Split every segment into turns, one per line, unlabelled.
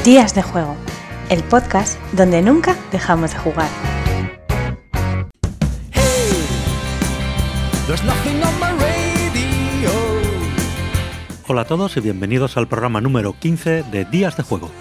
Días de Juego, el podcast donde nunca dejamos de jugar.
Hola a todos y bienvenidos al programa número 15 de Días de Juego.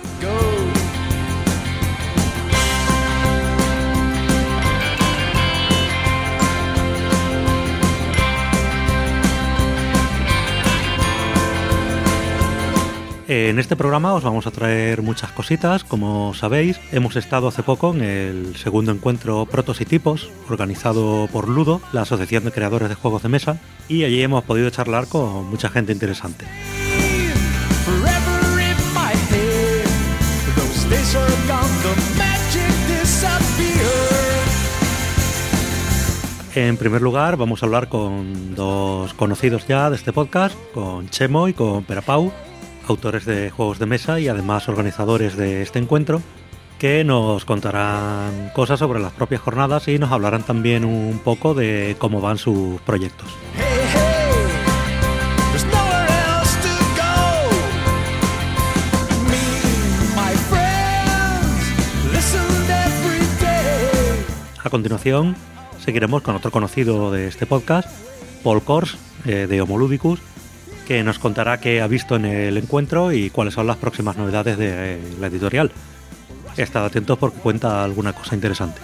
En este programa os vamos a traer muchas cositas. Como sabéis, hemos estado hace poco en el segundo encuentro Protos y Tipos, organizado por Ludo, la Asociación de Creadores de Juegos de Mesa, y allí hemos podido charlar con mucha gente interesante. En primer lugar, vamos a hablar con dos conocidos ya de este podcast, con Chemo y con Perapau, autores de juegos de mesa y además organizadores de este encuentro, que nos contarán cosas sobre las propias jornadas y nos hablarán también un poco de cómo van sus proyectos. A continuación, seguiremos con otro conocido de este podcast, Paul Kors, de Homoludicus, que nos contará qué ha visto en el encuentro y cuáles son las próximas novedades de la editorial. Estad atentos porque cuenta alguna cosa interesante.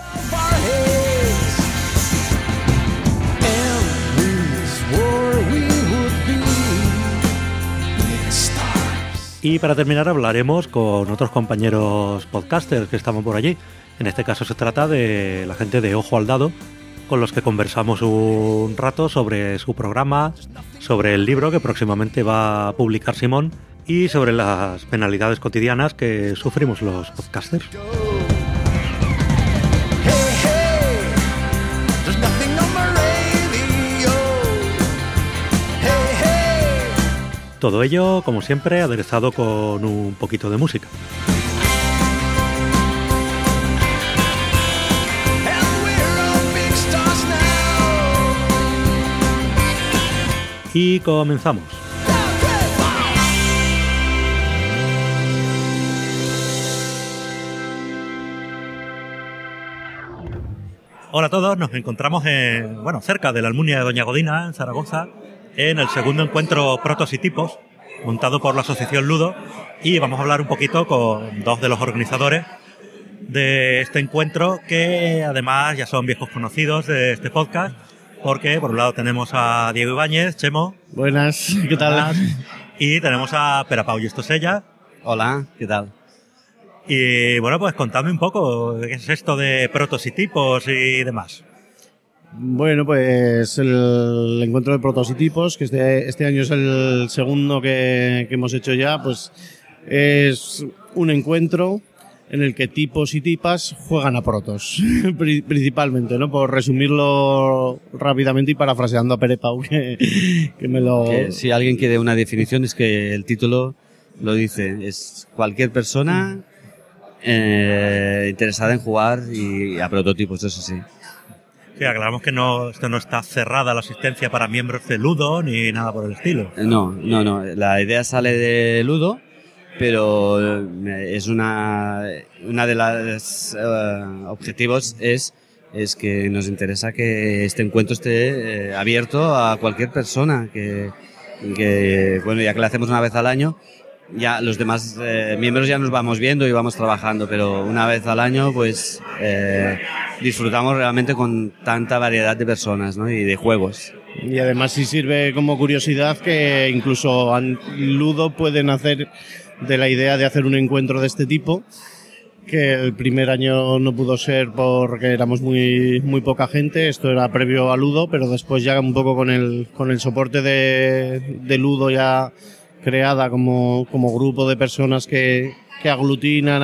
Y para terminar hablaremos con otros compañeros podcasters que estaban por allí. En este caso se trata de la gente de Ojo al Dado, con los que conversamos un rato sobre su programa, sobre el libro que próximamente va a publicar Simón y sobre las penalidades cotidianas que sufrimos los podcasters. Todo ello, como siempre, aderezado con un poquito de música. Y comenzamos. Hola a todos, nos encontramos cerca de la Almunia de Doña Godina, en Zaragoza, en el segundo encuentro Protos y Tipos, montado por la Asociación Ludo, y vamos a hablar un poquito con dos de los organizadores de este encuentro, que además ya son viejos conocidos de este podcast, porque por un lado tenemos a Diego Ibáñez, Chemo.
Buenas, ¿qué tal?
Buenas. Y tenemos a Perapau y Estosella.
Hola, ¿qué tal?
Y bueno, pues contadme un poco qué es esto de Protos y Tipos y demás.
Bueno, pues el encuentro de Protos y Tipos, que este año es el segundo que hemos hecho ya, pues es un encuentro en el que tipos y tipas juegan a protos, principalmente, ¿no? Por resumirlo rápidamente y parafraseando a Perapau, que me lo...
Que si alguien quiere una definición, es que el título lo dice, es cualquier persona interesada en jugar y a prototipos, eso sí.
Sí, aclaramos que esto no está cerrada la asistencia para miembros de Ludo ni nada por el estilo.
No, la idea sale de Ludo, pero es una de las objetivos es que nos interesa que este encuentro esté abierto a cualquier persona que bueno, ya que lo hacemos una vez al año, ya los demás miembros ya nos vamos viendo y vamos trabajando, pero una vez al año pues disfrutamos realmente con tanta variedad de personas, ¿no? Y de juegos.
Y además sí sirve como curiosidad que incluso Ludo puede nacer de la idea de hacer un encuentro de este tipo, que el primer año no pudo ser porque éramos muy poca gente, esto era previo a Ludo, pero después ya un poco con el soporte de Ludo ya creada como grupo de personas que aglutinan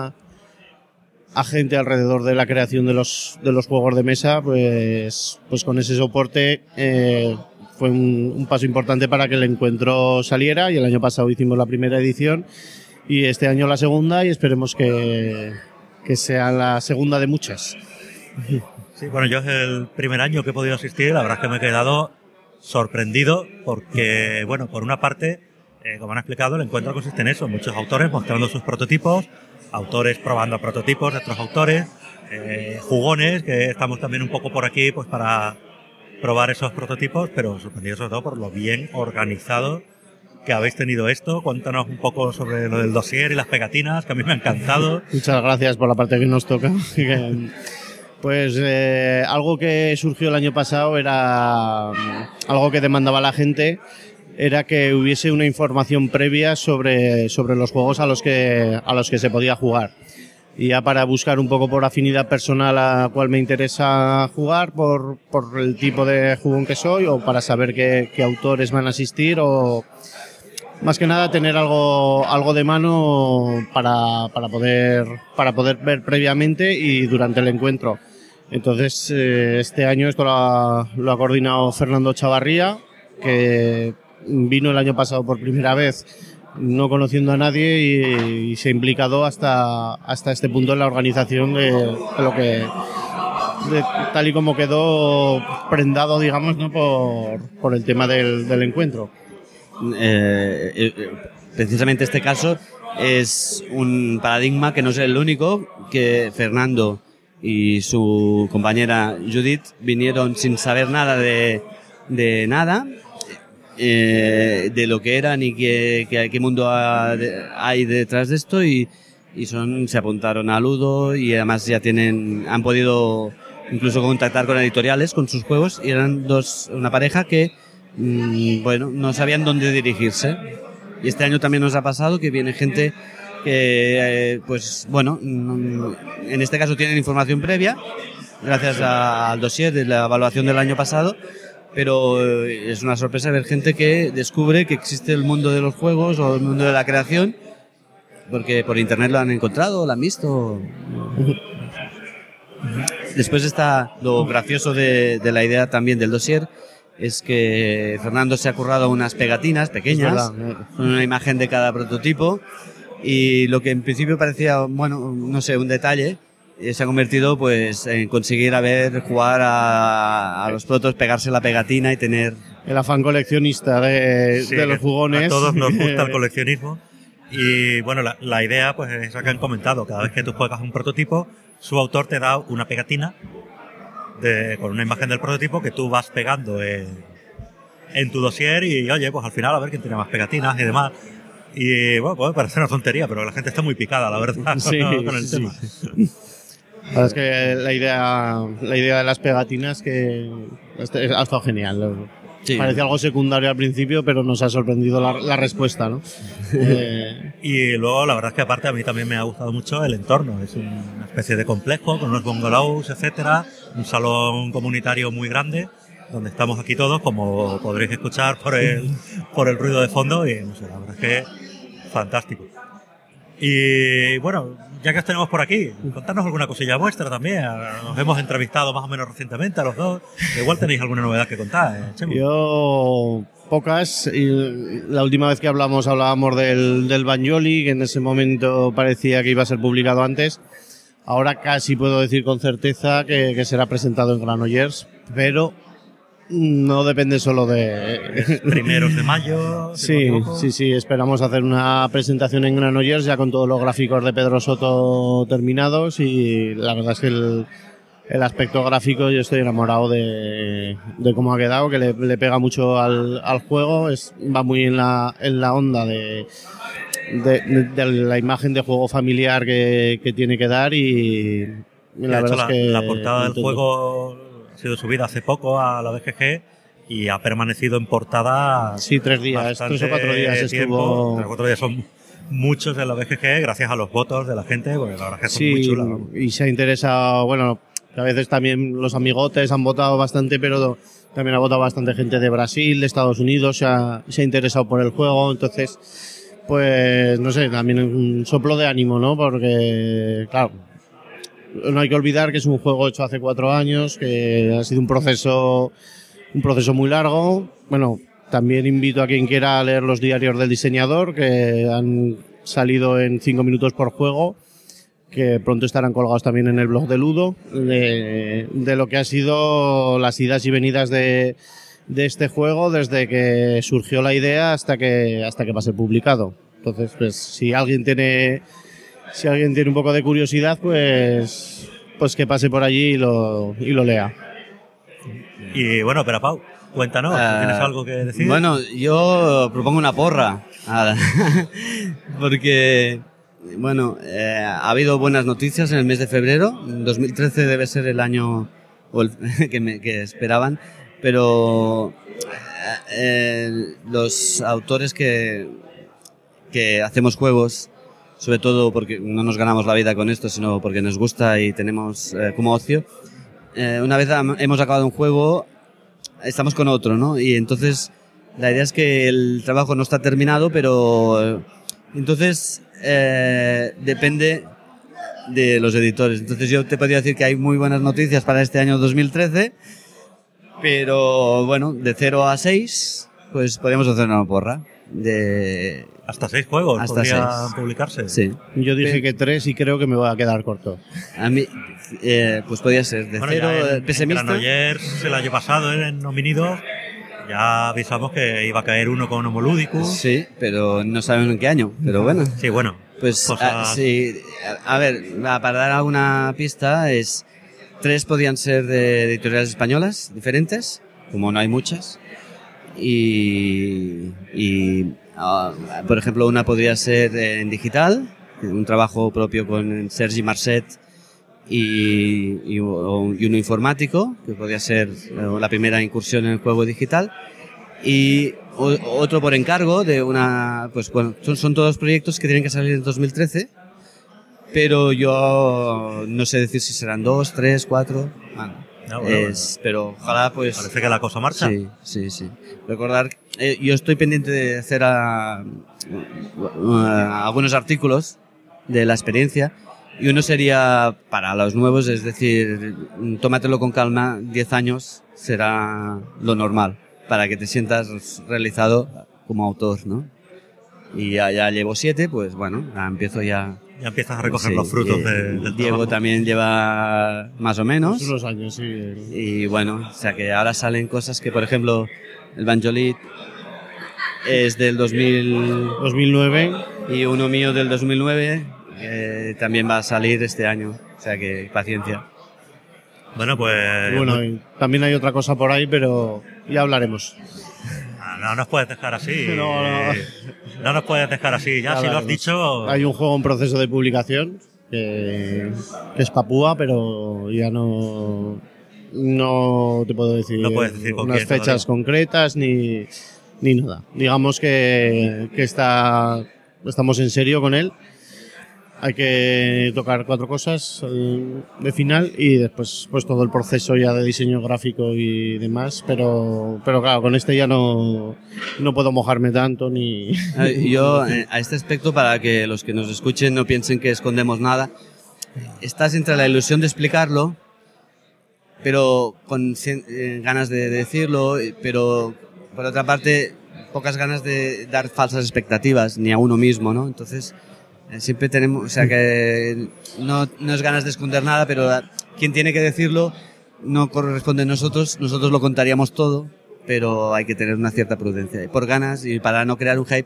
a gente alrededor de la creación de los juegos de mesa, pues con ese soporte fue un paso importante para que el encuentro saliera, y el año pasado hicimos la primera edición y este año la segunda, y esperemos que sea la segunda de muchas.
Sí, bueno, yo es el primer año que he podido asistir, la verdad es que me he quedado sorprendido porque, bueno, por una parte Como han explicado, el encuentro consiste en eso, muchos autores mostrando sus prototipos, autores probando prototipos de otros autores, jugones, que estamos también un poco por aquí pues para probar esos prototipos, pero sorprendido sobre todo por lo bien organizado que habéis tenido esto. Cuéntanos un poco sobre lo del dossier y las pegatinas, que a mí me ha encantado.
Muchas gracias por la parte que nos toca. Pues algo que surgió el año pasado era algo que demandaba la gente, era que hubiese una información previa sobre los juegos a los que se podía jugar. Y ya para buscar un poco por afinidad personal a cuál me interesa jugar, por el tipo de jugón que soy, o para saber qué autores van a asistir, o más que nada tener algo de mano para poder ver previamente y durante el encuentro. Entonces, este año esto lo ha coordinado Fernando Chavarría, que vino el año pasado por primera vez, no conociendo a nadie, y se ha implicado hasta este punto en la organización de tal y como quedó prendado, digamos, ¿no? por el tema del encuentro.
Precisamente este caso es un paradigma que no es el único, que Fernando y su compañera Judith vinieron sin saber nada de nada, de lo que era ni qué mundo hay detrás de esto, y se apuntaron a Ludo, y además ya han podido incluso contactar con editoriales con sus juegos, y eran una pareja que no sabían dónde dirigirse. Y este año también nos ha pasado que viene gente que en este caso tienen información previa gracias al dossier de la evaluación del año pasado, pero es una sorpresa ver gente que descubre que existe el mundo de los juegos o el mundo de la creación porque por internet lo han encontrado, lo han visto. Después está lo gracioso de la idea también del dossier, es que Fernando se ha currado unas pegatinas pequeñas con una imagen de cada prototipo, y lo que en principio parecía, un detalle, se ha convertido pues en conseguir jugar a los protos, pegarse la pegatina y tener
el afán coleccionista de los jugones.
A todos nos gusta el coleccionismo, y bueno, la idea pues es la que han comentado: cada vez que tú juegas un prototipo, su autor te da una pegatina con una imagen del prototipo que tú vas pegando en tu dossier, y oye, pues al final a ver quién tiene más pegatinas y demás. Y bueno, puede parecer una tontería, pero la gente está muy picada, la verdad,
sí,
con el tema.
La verdad es que la idea de las pegatinas que ha estado genial. Sí. Parecía algo secundario al principio, pero nos ha sorprendido la respuesta, ¿no?
Y luego la verdad es que aparte a mí también me ha gustado mucho el entorno. Es una especie de complejo con unos bungalows, etcétera, un salón comunitario muy grande donde estamos aquí todos, como podréis escuchar por el ruido de fondo, y no sé, la verdad es que fantástico. Y bueno, ya que os tenemos por aquí, contadnos alguna cosilla vuestra también. Nos hemos entrevistado más o menos recientemente a los dos. Igual tenéis alguna novedad que contar, Chemo.
Yo pocas. Y la última vez que hablábamos del Banjoli, que en ese momento parecía que iba a ser publicado antes. Ahora casi puedo decir con certeza que será presentado en Granollers, pero no depende solo de...
Primeros de mayo.
Sí, esperamos hacer una presentación en Granollers ya con todos los gráficos de Pedro Soto terminados, y la verdad es que el aspecto gráfico yo estoy enamorado de cómo ha quedado, que le pega mucho al juego, va muy en la onda de la imagen de juego familiar que tiene que dar, y la verdad es que
la portada del juego ha sido subida hace poco a la BGG y ha permanecido en portada.
Sí, 3 días, 3 o 4 días estuvo.
3 o 4 días son muchos en la BGG, gracias a los votos de la gente, porque la verdad es que son muy chulas.
Y se ha interesado, a veces también los amigotes han votado bastante, pero también ha votado bastante gente de Brasil, de Estados Unidos, se ha interesado por el juego, entonces, pues, no sé, también un soplo de ánimo, ¿no? Porque, claro, no hay que olvidar que es un juego hecho hace 4 años, que ha sido un proceso muy largo. Bueno, también invito a quien quiera a leer los diarios del diseñador, que han salido en 5 minutos por juego, que pronto estarán colgados también en el blog de Ludo, de lo que ha sido las idas y venidas de de este juego desde que surgió la idea hasta que va a ser publicado. Entonces, pues si alguien tiene un poco de curiosidad, pues que pase por allí y lo lea.
Y bueno, pero Pau, cuéntanos, ¿tienes algo que decir?
Bueno, yo propongo una porra. Porque, bueno, ha habido buenas noticias en el mes de febrero. 2013 debe ser el año que esperaban, pero los autores que hacemos juegos, sobre todo porque no nos ganamos la vida con esto, sino porque nos gusta y tenemos como ocio, una vez hemos acabado un juego, estamos con otro, ¿no? Y entonces la idea es que el trabajo no está terminado, pero entonces depende de los editores. Entonces yo te podría decir que hay muy buenas noticias para este año 2013, pero bueno, de 0 a 6, pues podríamos hacer una porra.
Hasta 6 juegos
hasta
podrían
6
publicarse.
Sí.
Yo dije que 3 y creo que me voy a quedar corto.
A mí, pues podría ser de 0, pesimista.
En Granollers el año pasado en Hominidos ya avisamos que iba a caer uno con Homo Ludicus.
Sí, pero no sabemos en qué año, pero bueno.
Sí, bueno.
Pues sí, a ver, para dar alguna pista, 3 podían ser de editoriales españolas diferentes, como no hay muchas, y por ejemplo, una podría ser en digital, un trabajo propio con Sergi Marcet y uno informático, que podría ser la primera incursión en el juego digital, y otro por encargo de una, pues bueno, son todos proyectos que tienen que salir en 2013, pero yo no sé decir si serán 2, 3, 4, bueno, pero ojalá pues...
Parece que la cosa marcha.
Sí. Recordar, yo estoy pendiente de hacer algunos artículos de la experiencia, y uno sería para los nuevos, es decir, tómatelo con calma, 10 años será lo normal, para que te sientas realizado como autor, ¿no? Y ya llevo 7, pues bueno, empiezo ya...
Ya empiezas a recoger los frutos del
Diego
trabajo.
También lleva más o menos.
Unos años, sí.
Y bueno, o sea que ahora salen cosas que, por ejemplo, el Banjolit es del
2009
y uno mío del 2009 también va a salir este año. O sea que paciencia.
Bueno, pues...
Bueno, y también hay otra cosa por ahí, pero ya hablaremos.
No nos puedes dejar así.
No
nos puedes dejar así. Ya, si lo has dicho...
Hay un juego en proceso de publicación que es Papúa, pero ya no te puedo decir,
puedes decir con
unas
quién
fechas
todavía.
concretas ni nada. Digamos que estamos en serio con él. Hay que tocar 4 cosas de final y después pues todo el proceso ya de diseño gráfico y demás, pero claro, con este ya no puedo mojarme tanto ni...
Yo, a este aspecto, para que los que nos escuchen no piensen que escondemos nada, estás entre la ilusión de explicarlo, pero con ganas de decirlo, pero por otra parte pocas ganas de dar falsas expectativas, ni a uno mismo, ¿no? Entonces... siempre tenemos, o sea que no es ganas de esconder nada, pero quien tiene que decirlo no corresponde a nosotros lo contaríamos todo, pero hay que tener una cierta prudencia, por ganas y para no crear un hype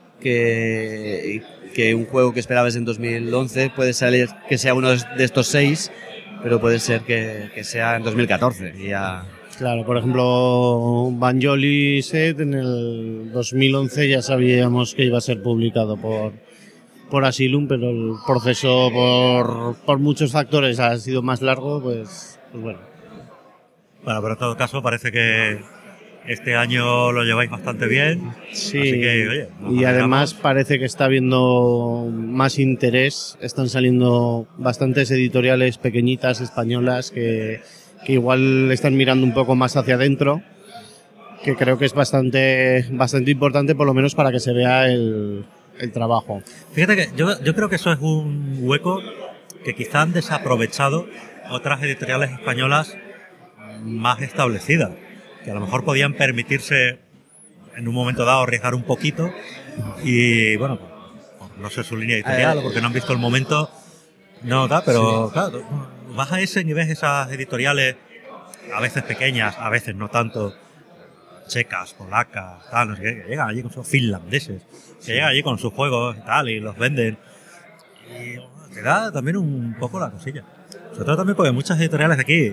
que un juego que esperabas en 2011 puede salir que sea uno de estos 6, pero puede ser que sea en 2014 y ya...
Claro, por ejemplo, Banjoli Set en el 2011 ya sabíamos que iba a ser publicado por Asylum, pero el proceso por muchos factores ha sido más largo, pues bueno.
Bueno, pero en todo caso parece que este año lo lleváis bastante bien.
Sí,
así que, oye,
y además parece que está habiendo más interés, están saliendo bastantes editoriales pequeñitas españolas que igual están mirando un poco más hacia adentro, que creo que es bastante importante, por lo menos para que se vea el trabajo.
Fíjate que yo creo que eso es un hueco que quizá han desaprovechado otras editoriales españolas más establecidas, que a lo mejor podían permitirse en un momento dado arriesgar un poquito y bueno, por no sé su línea editorial o porque no han visto el momento, no da, pero sí. Claro, vas a ese y ves esas editoriales a veces pequeñas, a veces no tanto, checas, polacas, tal, no sé qué, que llegan allí con sus finlandeses, que llegan allí con sus juegos y tal, y los venden. Y te da también un poco la cosilla. Sobre todo también porque muchas editoriales de aquí,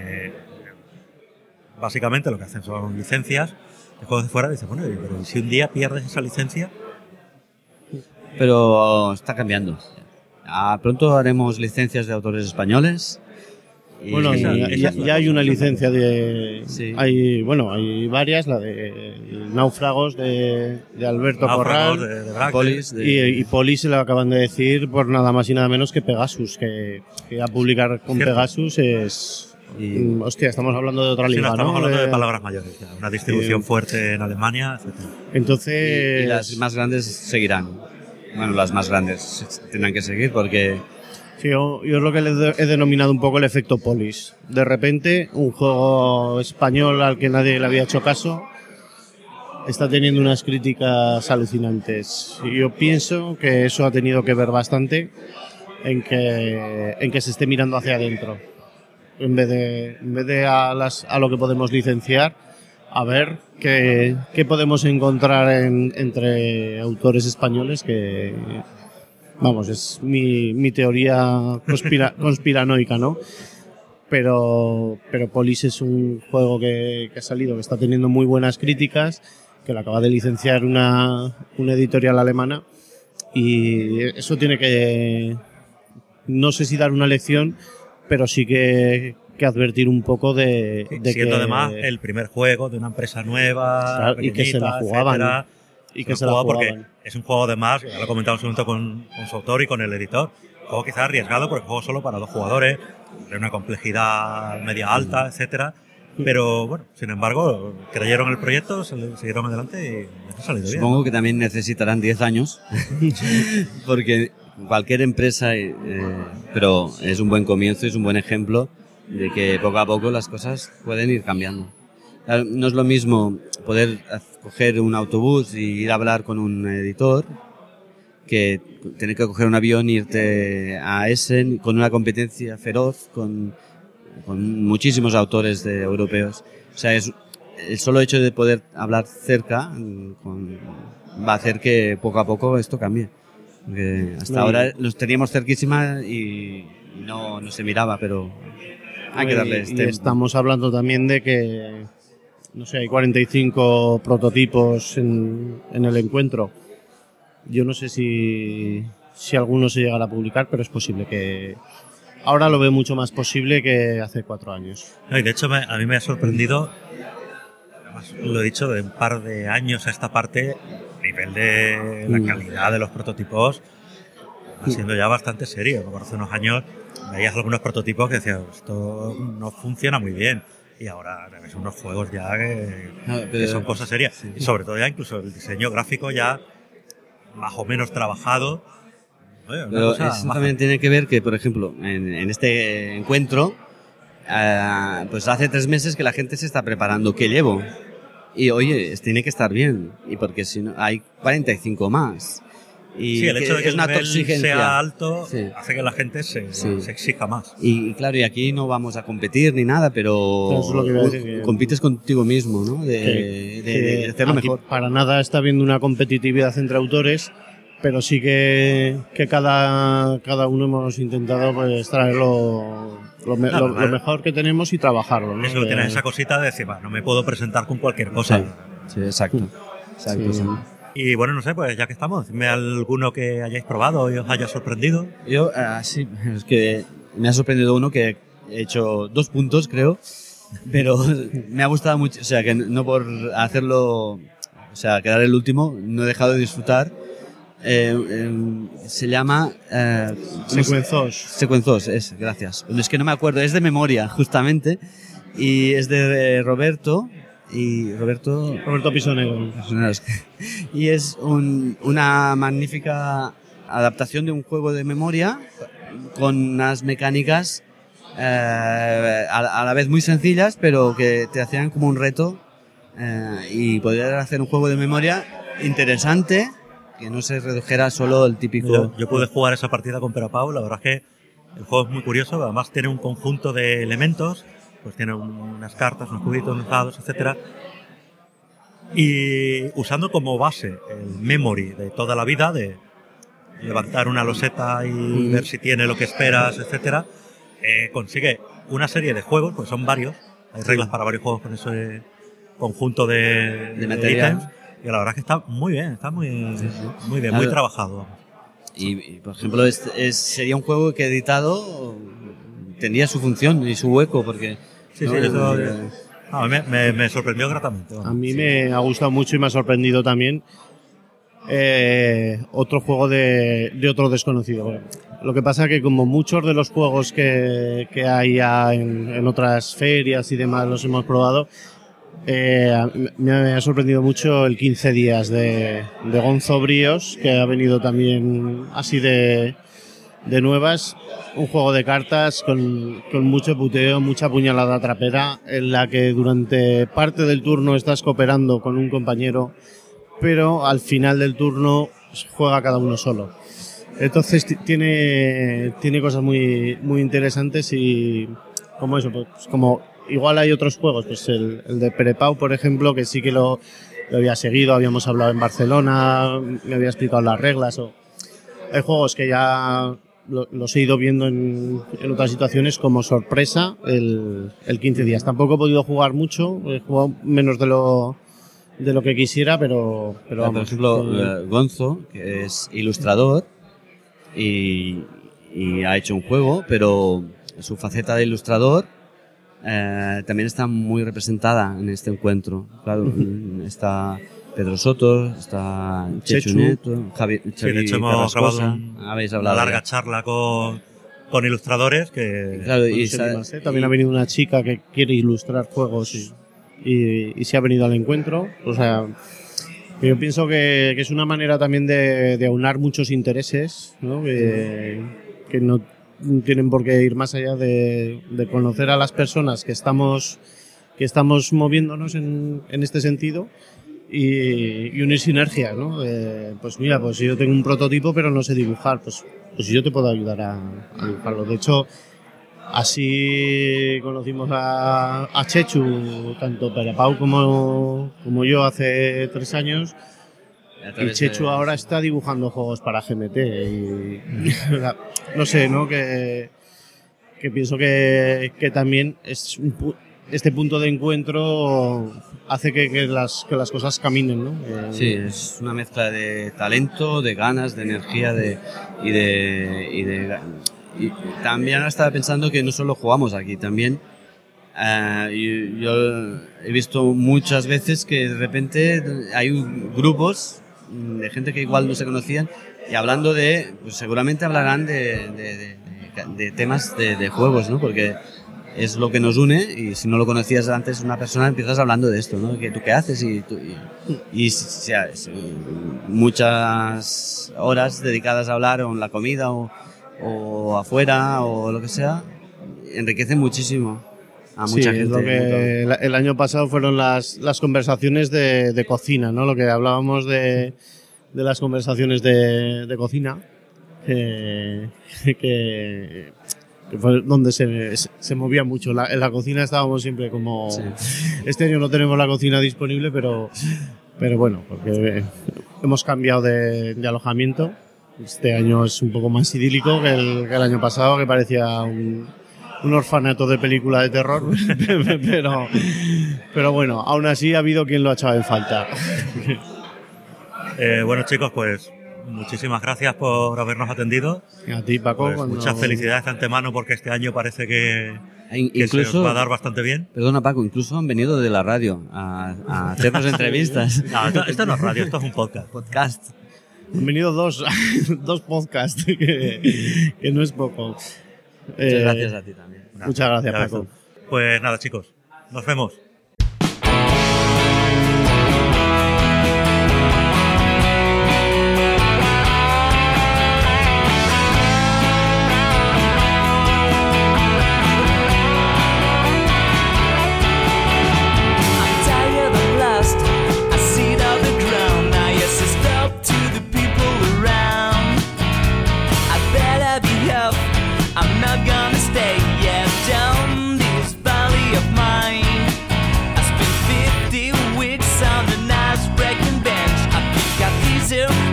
básicamente lo que hacen son licencias de juegos de fuera, y dices, bueno, pero si un día pierdes esa licencia...
Pero está cambiando. Pronto haremos licencias de autores españoles.
Bueno, ya hay una licencia de...
Sí.
Hay varias, la de Náufragos de Alberto Corral,
de Braque.
Polis,
y Polis se lo acaban de decir por nada más y nada menos que Pegasus, que a publicar con
Cierto.
Pegasus es... hostia, estamos hablando de otra
Sí,
liga,
no, estamos
¿no?
hablando de palabras mayores, ya, una distribución fuerte en Alemania, etc.
Entonces...
y las más grandes seguirán. Bueno, las más grandes tendrán que seguir porque...
Sí, yo es lo que he denominado un poco el efecto Polis. De repente, un juego español al que nadie le había hecho caso está teniendo unas críticas alucinantes. Y yo pienso que eso ha tenido que ver bastante en que se esté mirando hacia adentro. En vez de a lo que podemos licenciar, a ver qué podemos encontrar entre autores españoles que... Vamos, es mi teoría conspiranoica, ¿no? Pero Polis es un juego que ha salido, que está teniendo muy buenas críticas, que lo acaba de licenciar una editorial alemana, y eso tiene que, no sé si dar una lección, pero sí que advertir un poco de
siendo
que...
además el primer juego de una empresa nueva,
Claro, y que se la jugaban.
etcétera.
Y que se la
porque
jugaban.
es un juego además, ya lo comentamos un momento con su autor y con el editor, un juego quizás arriesgado porque es un juego solo para 2 jugadores, de una complejidad media alta, etcétera. Pero bueno, sin embargo, creyeron en el proyecto, siguieron adelante y les ha salido bien.
Supongo que también necesitarán 10 años, porque cualquier empresa, pero es un buen comienzo, es un buen ejemplo de que poco a poco las cosas pueden ir cambiando. Claro, no es lo mismo poder coger un autobús y ir a hablar con un editor que tener que coger un avión e irte a Essen con una competencia feroz con muchísimos autores europeos. O sea, es el solo hecho de poder hablar cerca va a hacer que poco a poco esto cambie. Porque hasta ahora los teníamos cerquísima y no se miraba, pero hay que darles
Y
tiempo.
estamos hablando también de que, no sé, hay 45 prototipos en el encuentro. Yo no sé si alguno se llegará a publicar, pero es posible que... Ahora lo veo mucho más posible que hace 4 años.
No, y de hecho a mí me ha sorprendido, además lo he dicho, de un par de años a esta parte, a nivel de la calidad de los prototipos va siendo ya bastante serio. Como hace unos años veías algunos prototipos que decías, esto no funciona muy bien. Y ahora ves unos juegos ya que son cosas serias. Sí. Y sobre todo ya incluso el diseño gráfico ya más o menos trabajado.
Pero eso también tiene que ver que, por ejemplo, en este encuentro, pues hace 3 meses que la gente se está preparando qué llevo. Y oye, tiene que estar bien. Y porque si no, hay 45 más. Y
sí, el hecho de que
es
el
una
nivel
toxigencia.
Sea alto
sí.
hace que la gente se exija más.
Y claro, y aquí no vamos a competir ni nada, pero
eso es lo que iba a decir, que
compites contigo mismo, ¿no? De hacerlo mejor.
Para nada está habiendo una competitividad entre autores, pero sí que cada uno hemos intentado pues traer lo mejor que tenemos y trabajarlo, ¿no?
Eso tienes esa cosita de decir, no me puedo presentar con cualquier cosa.
Sí, exacto.
Sí.
Sí.
Y bueno, no sé, pues ya que estamos, dime alguno que hayáis probado y os haya sorprendido.
Yo, sí, es que me ha sorprendido uno que he hecho 2 puntos, creo, pero me ha gustado mucho, o sea, que no por hacerlo, o sea, quedar el último, no he dejado de disfrutar. Se llama
Sequenzos,
gracias. Es que no me acuerdo, es de memoria justamente y es de Roberto
Pisonero.
Y es una magnífica adaptación de un juego de memoria con unas mecánicas a la vez muy sencillas, pero que te hacían como un reto y poder hacer un juego de memoria interesante que no se redujera solo el típico...
Yo pude jugar esa partida con Perapau, la verdad es que el juego es muy curioso, además tiene un conjunto de elementos, pues tiene unas cartas, unos cubitos, unos dados, etcétera, y usando como base el memory de toda la vida, de levantar una loseta y ver si tiene lo que esperas, etcétera, consigue una serie de juegos, pues son varios, hay reglas para varios juegos con ese conjunto de
material.
ítems, y la verdad es que está muy bien, muy bien, muy trabajado.
Y por ejemplo, sería un juego que editado tendría su función y su hueco, porque...
Sí, eso me sorprendió gratamente.
A mí me ha gustado mucho y me ha sorprendido también otro juego de otro desconocido. Lo que pasa es que como muchos de los juegos que hay ya en otras ferias y demás los hemos probado, me ha sorprendido mucho el 15 días de Gonzo Bríos, que ha venido también así de nuevas. Un juego de cartas con mucho puteo, mucha puñalada trapera, en la que durante parte del turno estás cooperando con un compañero, pero al final del turno juega cada uno solo. Entonces tiene cosas muy, muy interesantes y como eso, pues como igual hay otros juegos, pues el de Perepau, por ejemplo, que sí que lo había seguido, habíamos hablado en Barcelona, me había explicado las reglas. Hay juegos que ya los he ido viendo en otras situaciones como sorpresa el 15 días. Tampoco he podido jugar mucho, he jugado menos de lo que quisiera, pero vamos.
Por ejemplo, Gonzo, que es ilustrador y ha hecho un juego, pero su faceta de ilustrador también está muy representada en este encuentro. Claro, está Pedro Soto, está Chechu Neto, Javi
de hecho hemos grabado una larga
ya.
charla con ilustradores que...
Claro,
también ha venido una chica que quiere ilustrar juegos y se ha venido al encuentro. O sea, yo pienso que es una manera también de aunar muchos intereses, ¿no? Que no tienen por qué ir más allá de conocer a las personas que estamos moviéndonos en este sentido y unir sinergias, ¿no? Pues mira, pues yo tengo un prototipo pero no sé dibujar, pues yo te puedo ayudar a dibujarlo. De hecho, así conocimos a Chechu, tanto Perepau como yo hace 3 años. Y Chechu ahora está dibujando juegos para GMT y no sé, ¿no? Que pienso que también es este punto de encuentro hace que las cosas caminen, ¿no?
Sí, es una mezcla de talento, de ganas, de energía, y también estaba pensando que no solo jugamos aquí, también yo he visto muchas veces que de repente hay grupos de gente que igual no se conocían y hablando pues seguramente hablarán de temas de juegos, ¿no? Porque es lo que nos une y si no lo conocías antes una persona empiezas hablando de esto, ¿no? ¿Tú qué haces? Y muchas horas dedicadas a hablar o en la comida o afuera o lo que sea enriquece muchísimo a mucha gente.
Lo que el año pasado fueron las conversaciones de cocina, ¿no? Lo que hablábamos de las conversaciones de cocina, que fue donde se movía mucho. En la cocina estábamos siempre como... Sí. Este año no tenemos la cocina disponible, pero bueno, porque hemos cambiado de alojamiento. Este año es un poco más idílico que el año pasado, que parecía un orfanato de película de terror, pero bueno, aún así ha habido quien lo ha echado en falta.
Bueno, chicos, pues muchísimas gracias por habernos atendido.
A ti, Paco.
Pues muchas felicidades de antemano porque este año parece que
incluso,
se os va a dar bastante bien.
Perdona, Paco, incluso han venido de la radio a hacernos entrevistas.
No, esto no es radio, esto es un podcast.
Han venido dos podcasts, que no es poco.
Muchas gracias a ti también.
Muchas gracias, Paco.
Pues nada, chicos, nos vemos.
I'm not gonna stay, yeah, down this valley of mine.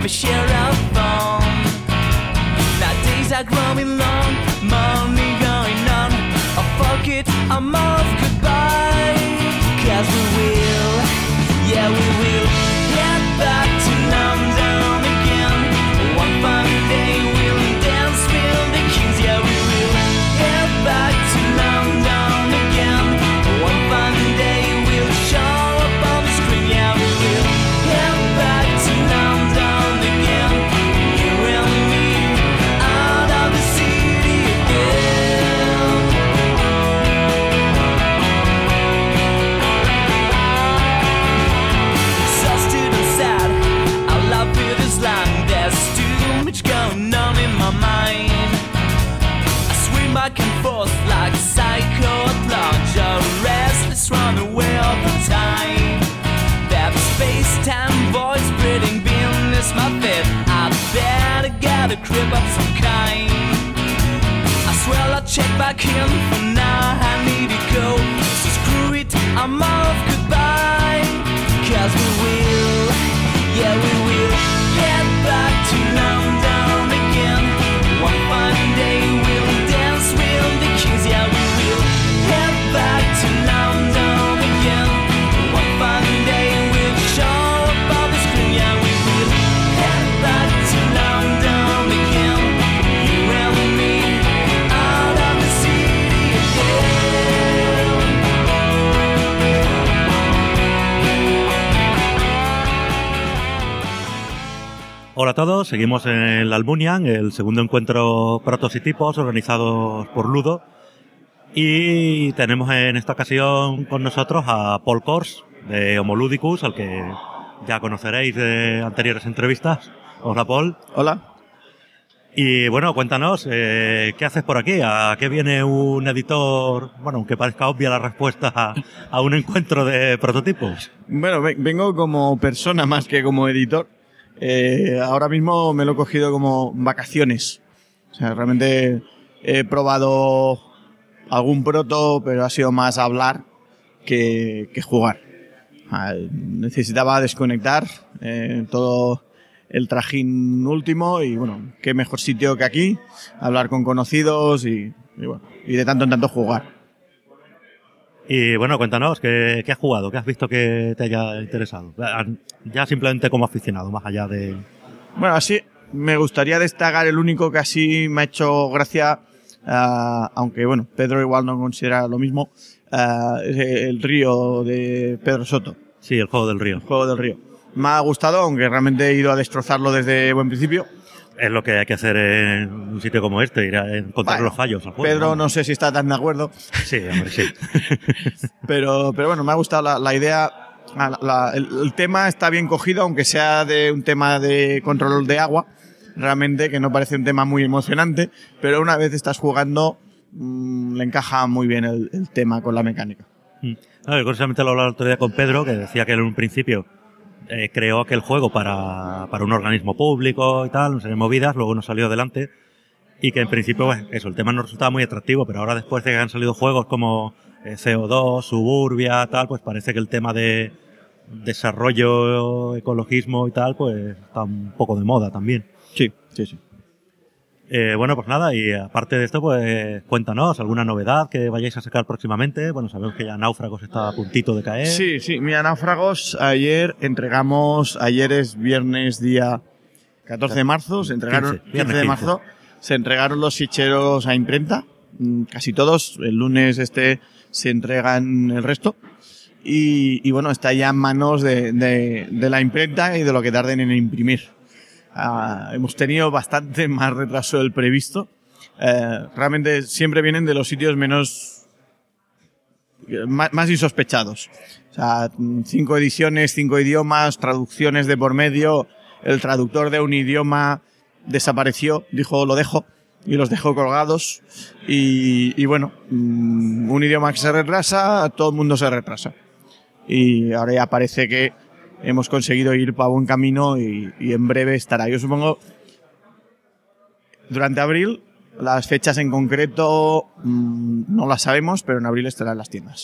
my share of fun. Now days are growing long, money going on. Oh fuck it, I'm off, goodbye. 'Cause we will, yeah we will, head back to London again. One fine day we'll dance with the kings, yeah we will, head back to London again. One fine day we'll show up on the screen, yeah we will, head back to London again. You and me, out of the city again. Exhausted and sad, our love with this land. There's too much going on in my mind. I swing back and forth like a psycho at large. A restless runaway all the time. That space-time voice spreading business, my fate. I better get a grip of some kind. I swear I'll check back in. For now I need to go. So screw it, I'm off, goodbye. 'Cause we will, yeah we will, head back to London again. One fine day we'll dance with the kings, yeah we will, head back to London again. One fine day we'll show up on the screen, yeah we will, head back to London again. You and me, out of the city again.
Hola a todos, seguimos en la Almunian, el segundo encuentro Protos y Tipos organizados por Ludo. Y tenemos en esta ocasión con nosotros a Paul Kors de Homoludicus, al que ya conoceréis de anteriores entrevistas. Hola Paul.
Hola.
Y bueno, cuéntanos, ¿qué haces por aquí? ¿A qué viene un editor, bueno, aunque parezca obvia la respuesta, a un encuentro de prototipos?
Bueno, vengo como persona más que como editor. Ahora mismo me lo he cogido como vacaciones. O sea, realmente he probado algún proto, pero ha sido más hablar que jugar. Necesitaba desconectar todo el trajín último y bueno, qué mejor sitio que aquí, hablar con conocidos y bueno, y de tanto en tanto jugar.
Y bueno, cuéntanos, ¿qué has jugado? ¿Qué has visto que te haya interesado? Ya simplemente como aficionado, más allá de...
Bueno, así me gustaría destacar el único que así me ha hecho gracia, aunque bueno, Pedro igual no considera lo mismo, es el Río de Pedro Soto.
Sí, el Juego del Río.
El Juego del Río. Me ha gustado, aunque realmente he ido a destrozarlo desde buen principio.
Es lo que hay que hacer en un sitio como este, ir a encontrar los fallos al juego.
Pedro no sé si está tan de acuerdo.
Sí, hombre, sí.
pero bueno, me ha gustado la idea. El tema está bien cogido, aunque sea de un tema de control de agua. Realmente, que no parece un tema muy emocionante, pero una vez estás jugando, le encaja muy bien el tema con la mecánica.
A ver, curiosamente lo hablaba el otro día con Pedro, que decía que en un principio creó aquel juego para un organismo público y tal, no sé, movidas, luego no salió adelante, y que en principio, pues, eso, el tema no resultaba muy atractivo, pero ahora después de que han salido juegos como CO2, Suburbia, tal, pues parece que el tema de desarrollo, ecologismo y tal, pues está un poco de moda también.
Sí.
Bueno, pues nada, y aparte de esto, pues cuéntanos alguna novedad que vayáis a sacar próximamente. Bueno, sabemos que ya Náufragos está a puntito de caer.
Sí, mira, Náufragos, ayer es viernes día 14 de marzo, se entregaron 15 de marzo, se entregaron los ficheros a imprenta, casi todos, el lunes se entregan el resto. Y bueno, está ya en manos de la imprenta y de lo que tarden en imprimir. Hemos tenido bastante más retraso del previsto. Realmente siempre vienen de los sitios más insospechados. O sea, 5 ediciones, 5 idiomas, traducciones de por medio. El traductor de un idioma desapareció, dijo lo dejo, y los dejó colgados. Y bueno, un idioma que se retrasa, todo el mundo se retrasa. Y ahora ya parece que hemos conseguido ir para buen camino y en breve estará. Yo supongo durante abril, las fechas en concreto no las sabemos, pero en abril estará en las tiendas.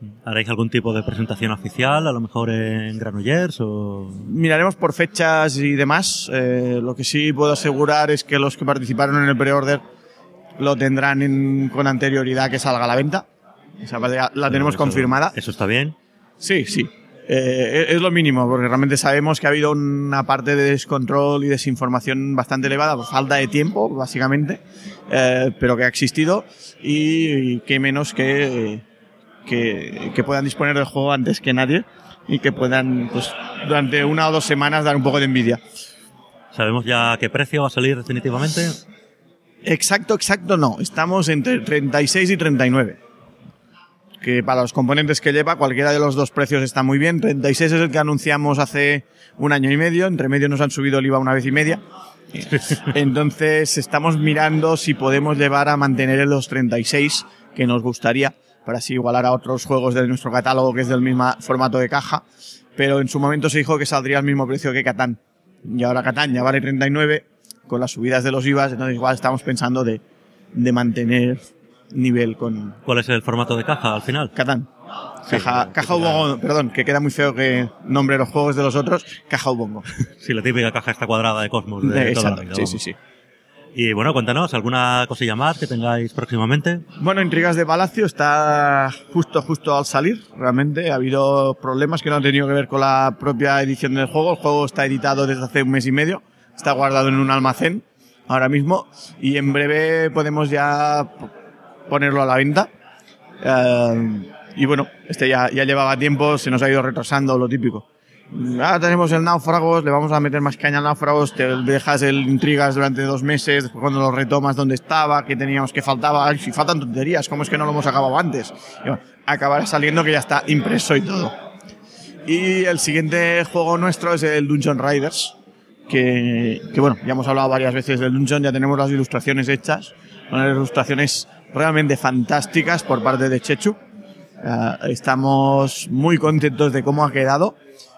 ¿Haréis algún tipo de presentación oficial, a lo mejor en Granollers o...?
Miraremos por fechas y demás. Lo que sí puedo asegurar es que los que participaron en el pre-order lo tendrán con anterioridad que salga a la venta. Esa parte ya la tenemos confirmada.
¿Eso está bien?
Sí. Es lo mínimo, porque realmente sabemos que ha habido una parte de descontrol y desinformación bastante elevada, por falta de tiempo, básicamente, pero que ha existido y que menos que puedan disponer del juego antes que nadie y que puedan, pues, durante 1 o 2 semanas dar un poco de envidia.
¿Sabemos ya qué precio va a salir definitivamente?
Exacto no. Estamos entre 36 y 39. Que para los componentes que lleva, cualquiera de los dos precios está muy bien. 36 es el que anunciamos hace 1 año y medio. Entre medio nos han subido el IVA 1 vez y media. Entonces estamos mirando si podemos llevar a mantener los 36, que nos gustaría, para así igualar a otros juegos de nuestro catálogo que es del mismo formato de caja. Pero en su momento se dijo que saldría al mismo precio que Catán. Y ahora Catán ya vale 39 con las subidas de los IVAs. Entonces igual estamos pensando de mantener nivel con...
¿Cuál es el formato de caja al final?
Catán. Caja Ubongo, perdón, que queda muy feo que nombre los juegos de los otros. Caja Ubongo.
Sí, la típica caja esta cuadrada de Cosmos de toda la vida.
Sí.
Y bueno, cuéntanos, ¿alguna cosilla más que tengáis próximamente?
Bueno, Intrigas de Palacio está justo al salir. Realmente ha habido problemas que no han tenido que ver con la propia edición del juego. El juego está editado desde hace 1 mes y medio. Está guardado en un almacén ahora mismo y en breve podemos ya ponerlo a la venta. Y bueno, ya llevaba tiempo, se nos ha ido retrasando lo típico. Ahora tenemos el Náufragos, le vamos a meter más caña al Náufragos, te dejas el Intrigas durante 2 meses, después cuando lo retomas donde estaba, qué teníamos que faltaba, ay, si faltan tonterías, ¿cómo es que no lo hemos acabado antes? Y bueno, acabará saliendo que ya está impreso y todo. Y el siguiente juego nuestro es el Dungeon Riders, que bueno, ya hemos hablado varias veces del Dungeon, ya tenemos las ilustraciones hechas, unas ilustraciones realmente fantásticas por parte de Chechu. Estamos muy contentos de cómo ha quedado.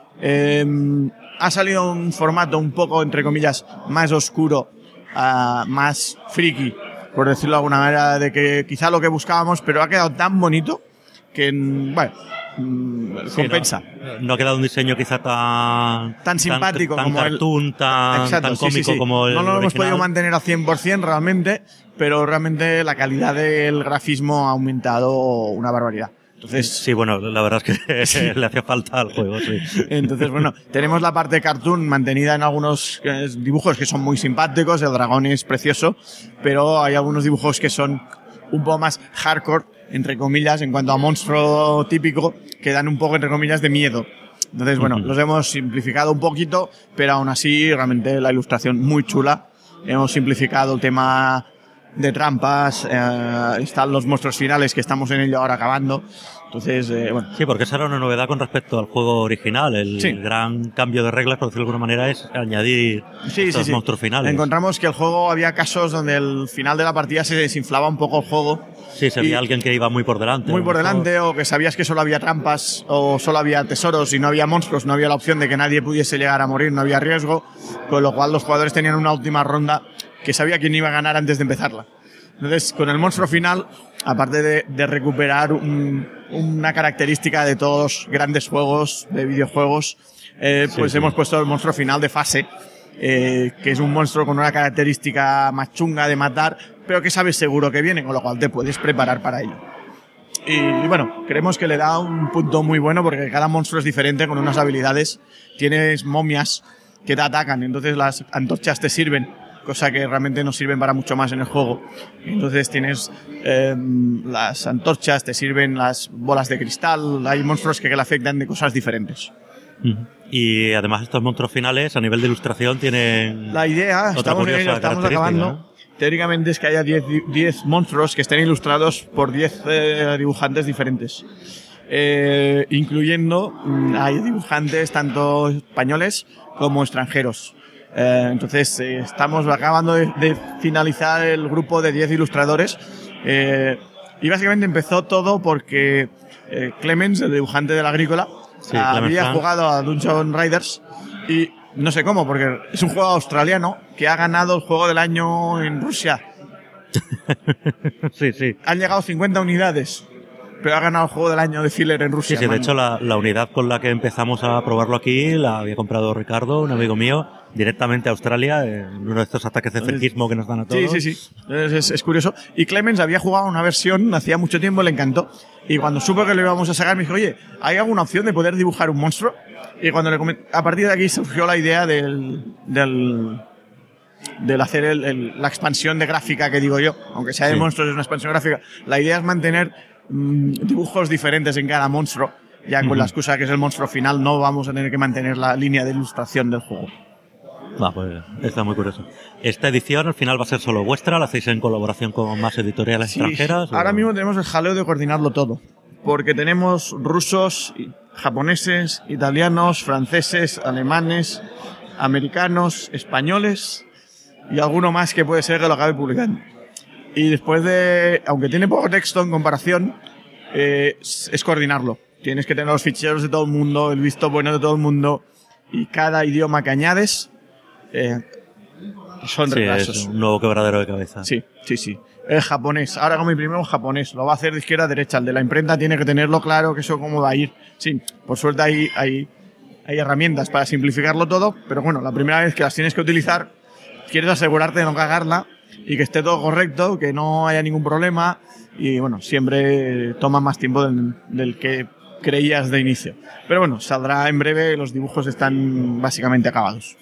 Ha salido un formato un poco, entre comillas, más oscuro, más friki, por decirlo de alguna manera, de que quizá lo que buscábamos, pero ha quedado tan bonito que, bueno, compensa.
No ha quedado un diseño quizá tan
simpático
tan
como
cartoon, tan cómico como el
no lo hemos
original.
podido mantener al 100% realmente, pero realmente la calidad del grafismo ha aumentado una barbaridad. Entonces,
sí, bueno, la verdad es que le hacía falta al juego, sí.
Entonces, bueno, tenemos la parte cartoon mantenida en algunos dibujos que son muy simpáticos, el dragón es precioso, pero hay algunos dibujos que son un poco más hardcore, entre comillas, en cuanto a monstruo típico, que dan un poco, entre comillas, de miedo. Entonces, bueno, los hemos simplificado un poquito, pero aún así, realmente la ilustración muy chula. Hemos simplificado el tema de trampas, están los monstruos finales que estamos en ello ahora acabando. Entonces, bueno.
Sí, porque esa era una novedad con respecto al juego original. El gran cambio de reglas, por decirlo de alguna manera, es añadir estos monstruos finales.
Encontramos que el juego había casos donde el final de la partida se desinflaba un poco el juego.
Sí, se había alguien que iba muy por delante.
Muy por delante, o que sabías que solo había trampas, o solo había tesoros y no había monstruos, no había la opción de que nadie pudiese llegar a morir, no había riesgo, con lo cual los jugadores tenían una última ronda que sabía quién iba a ganar antes de empezarla. Entonces, con el monstruo final, aparte de recuperar una característica de todos los grandes juegos de videojuegos, hemos puesto el monstruo final de fase, que es un monstruo con una característica más chunga de matar, pero que sabes seguro que viene, con lo cual te puedes preparar para ello. Y bueno, creemos que le da un punto muy bueno porque cada monstruo es diferente, con unas habilidades. Tienes momias que te atacan, entonces las antorchas te sirven, cosa que realmente no sirven para mucho más en el juego. Entonces tienes las antorchas, te sirven las bolas de cristal, hay monstruos que le afectan de cosas diferentes.
Y además estos monstruos finales a nivel de ilustración tienen...
La idea, estamos acabando,
¿no?
Teóricamente es que haya 10 monstruos que estén ilustrados por 10 dibujantes diferentes. Incluyendo, hay dibujantes tanto españoles como extranjeros. Entonces, estamos acabando de finalizar el grupo de 10 ilustradores. Y básicamente empezó todo porque Clemens, el dibujante del Agrícola, había jugado a Dungeon Riders y no sé cómo, porque es un juego australiano que ha ganado el juego del año en Rusia.
Sí.
Han llegado 50 unidades. pero ha ganado el juego del año de filler en Rusia.
Sí, de hecho la unidad con la que empezamos a probarlo aquí la había comprado Ricardo, un amigo mío, directamente a Australia, en uno de estos ataques de friquismo que nos dan a todos.
Sí. Es curioso. Y Clemens había jugado una versión hacía mucho tiempo, le encantó. Y cuando supo que lo íbamos a sacar, me dijo, oye, ¿hay alguna opción de poder dibujar un monstruo? Y cuando a partir de aquí surgió la idea del hacer la expansión de gráfica que digo yo, aunque sea de monstruos es una expansión gráfica. La idea es mantener dibujos diferentes en cada monstruo, ya con la excusa que es el monstruo final no vamos a tener que mantener la línea de ilustración del juego.
Pues está muy curioso. ¿Esta edición al final va a ser solo vuestra? ¿La hacéis en colaboración con más editoriales extranjeras?
Ahora mismo tenemos el jaleo de coordinarlo todo, porque tenemos rusos, japoneses, italianos, franceses, alemanes, americanos, españoles y alguno más que puede ser que lo acabe publicando. Y después aunque tiene poco texto en comparación, es coordinarlo. Tienes que tener los ficheros de todo el mundo, el visto bueno de todo el mundo, y cada idioma que añades son retrasos.
Es un nuevo quebradero de cabeza.
Sí. El japonés. Ahora con mi primero japonés. Lo va a hacer de izquierda a derecha. El de la imprenta tiene que tenerlo claro, que eso cómo va a ir. Sí, por suerte hay herramientas para simplificarlo todo, pero bueno, la primera vez que las tienes que utilizar, quieres asegurarte de no cagarla y que esté todo correcto, que no haya ningún problema, y bueno, siempre toma más tiempo del que creías de inicio. Pero bueno, saldrá en breve, los dibujos están básicamente acabados.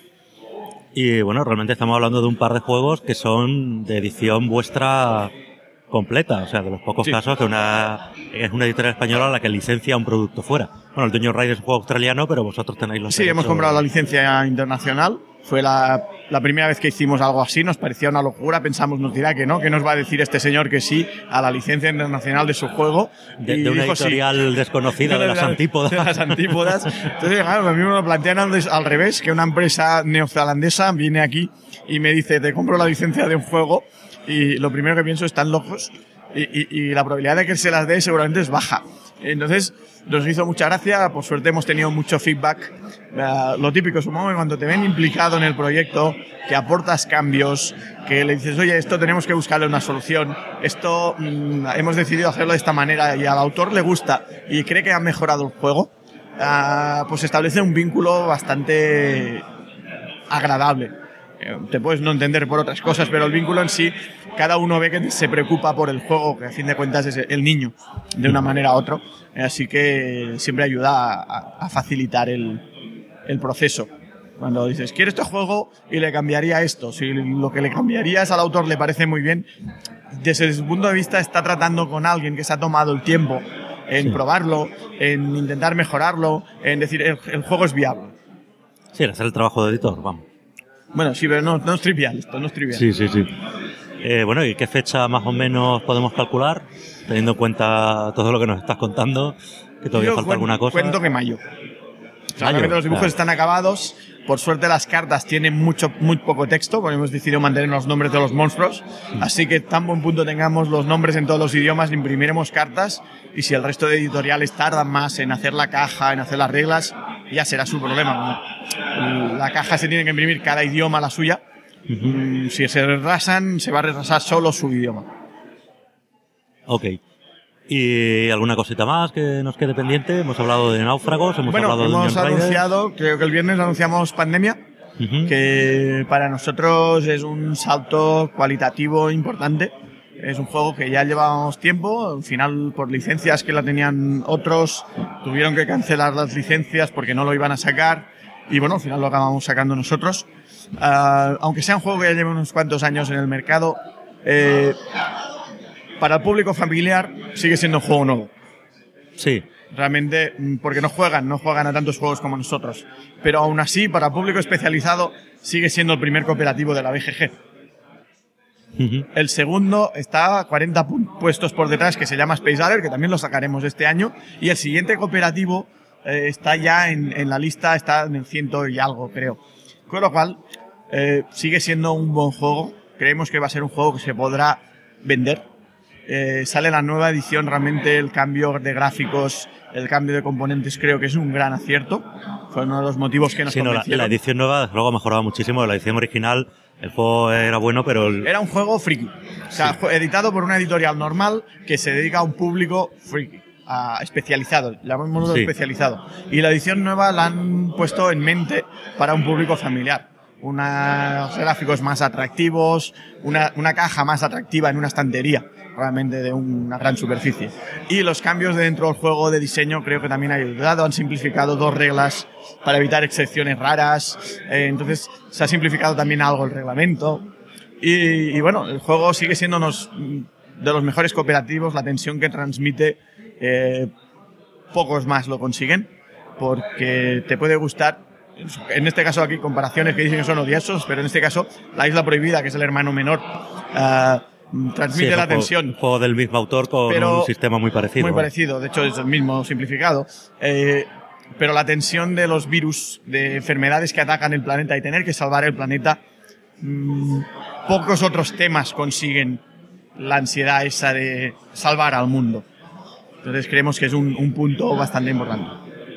Y bueno, realmente estamos hablando de un par de juegos que son de edición vuestra completa, o sea, de los pocos casos que es una editorial española la que licencia un producto fuera. Bueno, el Dungeon Raid es un juego australiano, pero vosotros tenéis los derechos.
Hemos comprado la licencia internacional. Fue la primera vez que hicimos algo así, nos parecía una locura, pensamos, nos dirá que no, que nos va a decir este señor que sí a la licencia internacional de su juego.
De una editorial desconocida, de las antípodas.
De las antípodas. Entonces, claro, a mí me lo plantean al revés, que una empresa neozelandesa viene aquí y me dice, te compro la licencia de un juego, y lo primero que pienso, están locos, y la probabilidad de que se las dé seguramente es baja. Entonces, nos hizo mucha gracia, por suerte hemos tenido mucho feedback. Lo típico, supongo que cuando te ven implicado en el proyecto, que aportas cambios, que le dices, oye, esto tenemos que buscarle una solución, esto hemos decidido hacerlo de esta manera y al autor le gusta y cree que ha mejorado el juego, pues establece un vínculo bastante agradable. Te puedes no entender por otras cosas, pero el vínculo en sí, cada uno ve que se preocupa por el juego, que a fin de cuentas es el niño, de una manera u otra. Así que siempre ayuda a facilitar el proceso. Cuando dices, quiero este juego y le cambiaría esto, si lo que le cambiarías al autor le parece muy bien, desde su punto de vista está tratando con alguien que se ha tomado el tiempo en probarlo, en intentar mejorarlo, en decir, el juego es viable.
Sí, hacer el trabajo de editor, vamos.
Bueno, sí, pero no es trivial, esto no es trivial.
Sí. Bueno, ¿y qué fecha más o menos podemos calcular? Teniendo en cuenta todo lo que nos estás contando, que todavía falta alguna cosa.
Cuento que mayo. Realmente los dibujos están acabados. Por suerte las cartas tienen muy poco texto, porque hemos decidido mantener los nombres de los monstruos. Así que tan buen punto tengamos los nombres en todos los idiomas, imprimiremos cartas, y si el resto de editoriales tardan más en hacer la caja, en hacer las reglas, ya será su problema. La caja se tiene que imprimir cada idioma la suya. Si se retrasan, se va a retrasar solo su idioma.
Ok. ¿Y alguna cosita más que nos quede pendiente? Hemos hablado de Náufragos, hemos
anunciado, creo que el viernes anunciamos Pandemia, que para nosotros es un salto cualitativo importante. Es un juego que ya llevábamos tiempo, al final por licencias que la tenían otros, tuvieron que cancelar las licencias porque no lo iban a sacar, y bueno, al final lo acabamos sacando nosotros. Aunque sea un juego que ya lleva unos cuantos años en el mercado, para el público familiar sigue siendo un juego nuevo.
Sí.
Realmente, porque no juegan a tantos juegos como nosotros. Pero aún así, para el público especializado, sigue siendo el primer cooperativo de la BGG. El segundo está a 40 puestos por detrás, que se llama Space Alert, que también lo sacaremos este año. Y el siguiente cooperativo está ya en la lista, está en el 100 y algo, creo. Con lo cual, sigue siendo un buen juego. Creemos que va a ser un juego que se podrá vender. Sale la nueva edición, realmente el cambio de gráficos, el cambio de componentes creo que es un gran acierto. Fue uno de los motivos que nos convencieron.
La edición nueva luego ha mejorado muchísimo. La edición original, el juego era bueno, pero...
Era un juego friki. O sea, editado por una editorial normal que se dedica a un público friki. especializado, llamémoslo
Sí.
especializado. Y la edición nueva la han puesto en mente para un público familiar. Unos gráficos más atractivos, una caja más atractiva en una estantería, realmente de una gran superficie. Y los cambios dentro del juego de diseño creo que también han ayudado. Han simplificado 2 reglas para evitar excepciones raras. Entonces se ha simplificado también algo el reglamento. Y bueno, el juego sigue siendo de los mejores cooperativos. La tensión que transmite, pocos más lo consiguen, porque te puede gustar. En este caso aquí comparaciones que dicen que son odiosos, pero en este caso la Isla Prohibida, que es el hermano menor, transmite la tensión.
Un juego del mismo autor con un sistema muy parecido.
Muy parecido, de hecho es el mismo simplificado. Pero la tensión de los virus, de enfermedades que atacan el planeta y tener que salvar el planeta, pocos otros temas consiguen la ansiedad esa de salvar al mundo. Entonces creemos que es un punto bastante importante.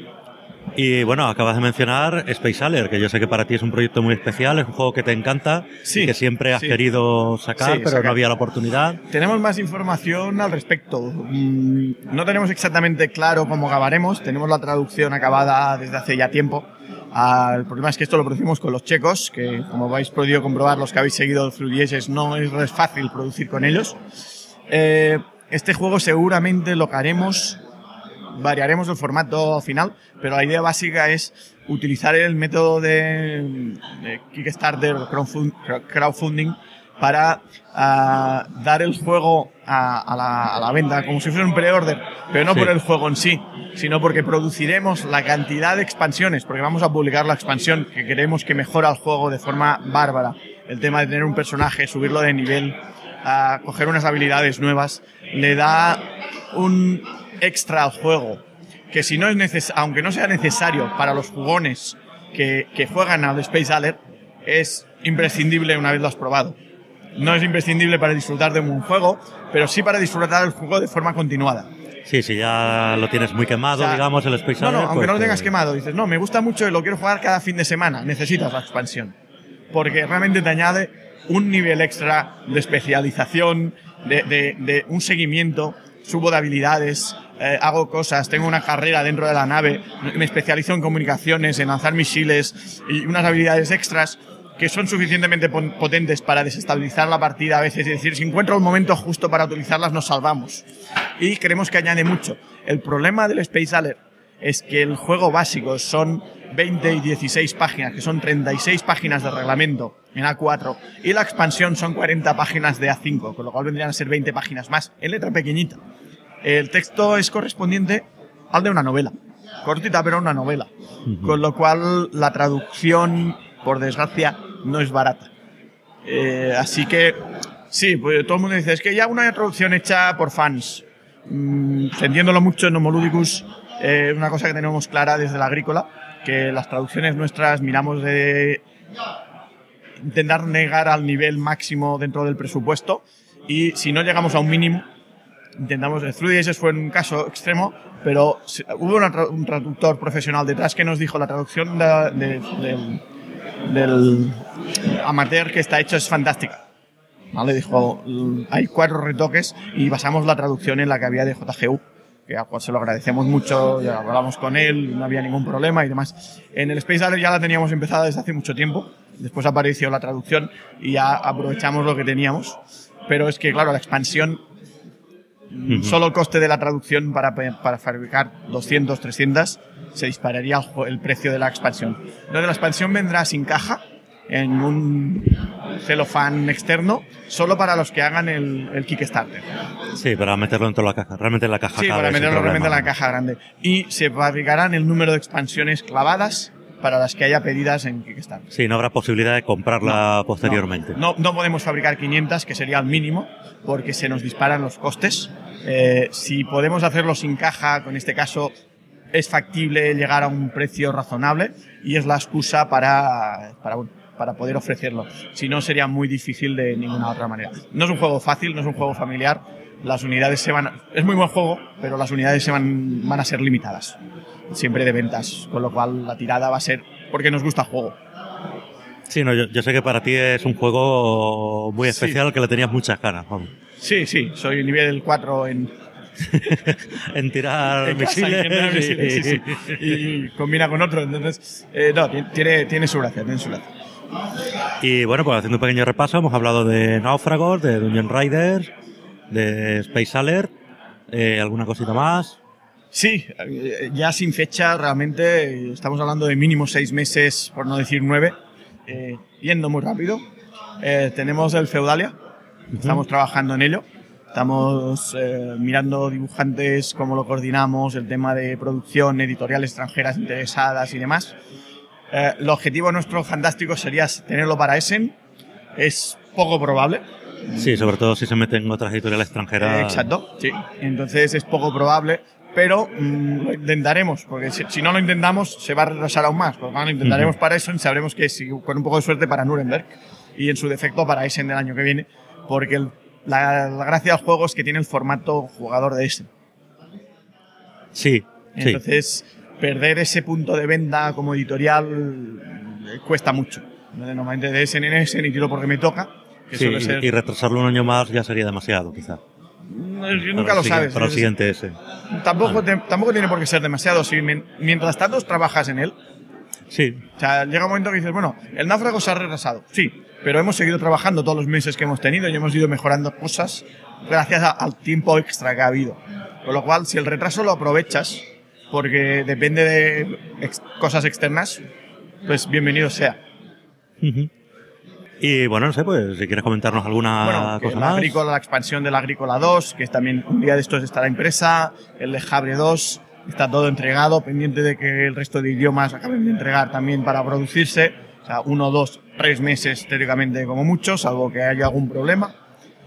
Y bueno, acabas de mencionar Space Alert, que yo sé que para ti es un proyecto muy especial, es un juego que te encanta,
Sí,
que siempre has querido sacar, pero no había la oportunidad.
Tenemos más información al respecto. No tenemos exactamente claro cómo acabaremos, tenemos la traducción acabada desde hace ya tiempo. El problema es que esto lo producimos con los checos, que como habéis podido comprobar los que habéis seguido Through the Ages, no es fácil producir con ellos. Este juego seguramente lo que haremos, variaremos el formato final, pero la idea básica es utilizar el método de Kickstarter, crowdfunding, para dar el juego a la venta, como si fuera un pre-order, pero no por el juego en sí, sino porque produciremos la cantidad de expansiones, porque vamos a publicar la expansión que creemos que mejora el juego de forma bárbara. El tema de tener un personaje, subirlo de nivel, coger unas habilidades nuevas, le da un extra al juego, que si no es aunque no sea necesario para los jugones que juegan al Space Alert, es imprescindible una vez lo has probado. No es imprescindible para disfrutar de un juego, pero sí para disfrutar del juego de forma continuada.
Sí, si ya lo tienes muy quemado,
O sea,
digamos, el Space Alert.
No, aunque
pues,
no lo tengas quemado, dices, no, me gusta mucho y lo quiero jugar cada fin de semana, necesitas la expansión. Porque realmente te añade un nivel extra de especialización, de un seguimiento, subo de habilidades, hago cosas, tengo una carrera dentro de la nave, me especializo en comunicaciones, en lanzar misiles y unas habilidades extras que son suficientemente potentes para desestabilizar la partida a veces, es decir, si encuentro el momento justo para utilizarlas nos salvamos. Y creemos que añade mucho. El problema del Space Alert es que el juego básico son 20 y 16 páginas, que son 36 páginas de reglamento en A4, y la expansión son 40 páginas de A5, con lo cual vendrían a ser 20 páginas más, en letra pequeñita. El texto es correspondiente al de una novela, cortita pero una novela, con lo cual la traducción, por desgracia, no es barata. Así que, sí, pues todo el mundo dice, es que ya una traducción hecha por fans. Entendiéndolo mucho en Homoludicus, una cosa que tenemos clara desde la Agrícola, que las traducciones nuestras miramos de intentar llegar al nivel máximo dentro del presupuesto, y si no llegamos a un mínimo, intentamos. Through the Ages fue un caso extremo, pero hubo un traductor profesional detrás que nos dijo la traducción del amateur que está hecho es fantástica. ¿Vale? Dijo, hay 4 retoques y basamos la traducción en la que había de JGU, que a cual se lo agradecemos mucho, ya hablamos con él, no había ningún problema y demás. En el Space Alert ya la teníamos empezada desde hace mucho tiempo, después apareció la traducción y ya aprovechamos lo que teníamos, pero es que claro, la expansión, solo el coste de la traducción para fabricar 200, 300, se dispararía el precio de la expansión. Entonces la expansión vendrá sin caja, en un celofán externo, solo para los que hagan el Kickstarter.
Sí, para meterlo dentro de la caja, realmente en la caja.
Sí, para meterlo realmente en la caja grande. Y se fabricarán el número de expansiones clavadas para las que haya pedidas en Kickstarter.
Sí, no habrá posibilidad de comprarla posteriormente.
No podemos fabricar 500, que sería el mínimo, porque se nos disparan los costes. Si podemos hacerlo sin caja, con este caso, es factible llegar a un precio razonable y es la excusa para poder ofrecerlo. Si no, sería muy difícil de ninguna otra manera. No es un juego fácil, no es un juego familiar. Las unidades es muy buen juego, pero las unidades van a ser limitadas. Siempre de ventas, con lo cual la tirada va a ser porque nos gusta el juego.
Sí, no, yo sé que para ti es un juego muy especial, que le tenías muchas ganas. Vamos.
Sí, soy nivel 4 en
en tirar
en casa,
misiles.
en tirar misiles, sí. Y combina con otro. Entonces, no, tiene su gracia,
Y bueno, pues haciendo un pequeño repaso, hemos hablado de Náufragos, de Dungeon Riders, de Space Alert, ¿alguna cosita más?
Sí, ya sin fecha, realmente estamos hablando de mínimo 6 meses, por no decir 9, yendo muy rápido. Tenemos el Feudalia, estamos trabajando en ello. Estamos mirando dibujantes, cómo lo coordinamos, el tema de producción, editoriales extranjeras interesadas y demás. El objetivo nuestro fantástico sería tenerlo para Essen. Es poco probable.
Sí, sobre todo si se meten otras editoriales extranjeras.
Exacto, sí. Entonces es poco probable, pero lo intentaremos, porque si no lo intentamos se va a retrasar aún más. Pues lo intentaremos para Essen, sabremos que con un poco de suerte para Nuremberg y en su defecto para Essen del año que viene, porque la gracia del juego es que tiene el formato jugador de Essen.
Sí.
Entonces, perder ese punto de venta como editorial cuesta mucho. Normalmente de Essen en Essen y tiro porque me toca. Que
sí,
suele ser...
y retrasarlo un año más ya sería demasiado, quizá.
Nunca lo sabes.
Para el siguiente ese.
Tampoco tiene por qué ser demasiado. Si mientras tanto trabajas en él.
Sí.
O sea, llega un momento que dices, bueno, el náufrago se ha retrasado. Sí, pero hemos seguido trabajando todos los meses que hemos tenido y hemos ido mejorando cosas gracias al tiempo extra que ha habido. Con lo cual, si el retraso lo aprovechas, porque depende de cosas externas, pues bienvenido sea.
Y bueno, no sé, pues si quieres comentarnos alguna cosa más.
La expansión del Agrícola 2, que también un día de estos estará impresa, el Le Havre 2, está todo entregado, pendiente de que el resto de idiomas acaben de entregar también para producirse. O sea, 1, 2, 3 meses teóricamente como mucho, salvo que haya algún problema.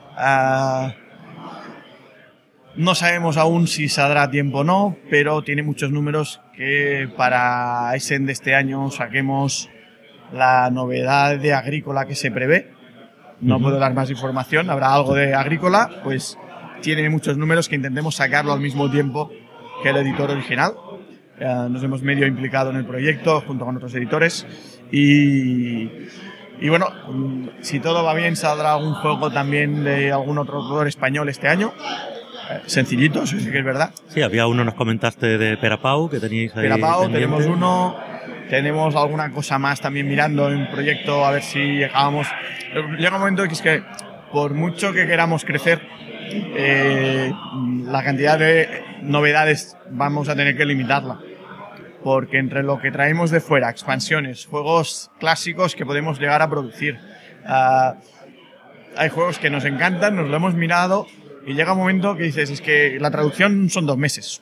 No sabemos aún si saldrá a tiempo o no, pero tiene muchos números que para Essen de este año saquemos la novedad de Agrícola que se prevé. No puedo dar más información, habrá algo de Agrícola, pues tiene muchos números que intentemos sacarlo al mismo tiempo que el editor original. Nos hemos medio implicado en el proyecto junto con otros editores y bueno, si todo va bien saldrá algún juego también de algún otro autor español este año. Sencillito, eso sí que es verdad.
Sí, había uno, nos comentaste de Perapau, que teníais ahí
Perapau,
pendiente.
tenemos uno, tenemos alguna cosa más también mirando en proyecto, a ver si acabamos. Llega un momento que es que por mucho que queramos crecer, la cantidad de novedades vamos a tener que limitarla. Porque entre lo que traemos de fuera, expansiones, juegos clásicos que podemos llegar a producir, hay juegos que nos encantan, nos lo hemos mirado. Y llega un momento que dices, es que la traducción son 2 meses.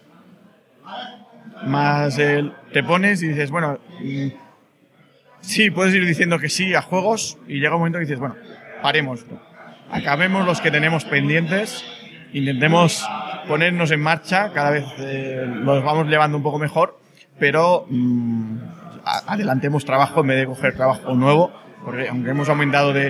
Más te pones y dices, bueno, sí, puedes ir diciendo que sí a juegos y llega un momento que dices, bueno, paremos. Acabemos los que tenemos pendientes, intentemos ponernos en marcha, cada vez los vamos llevando un poco mejor, pero adelantemos trabajo en vez de coger trabajo nuevo, porque aunque hemos aumentado de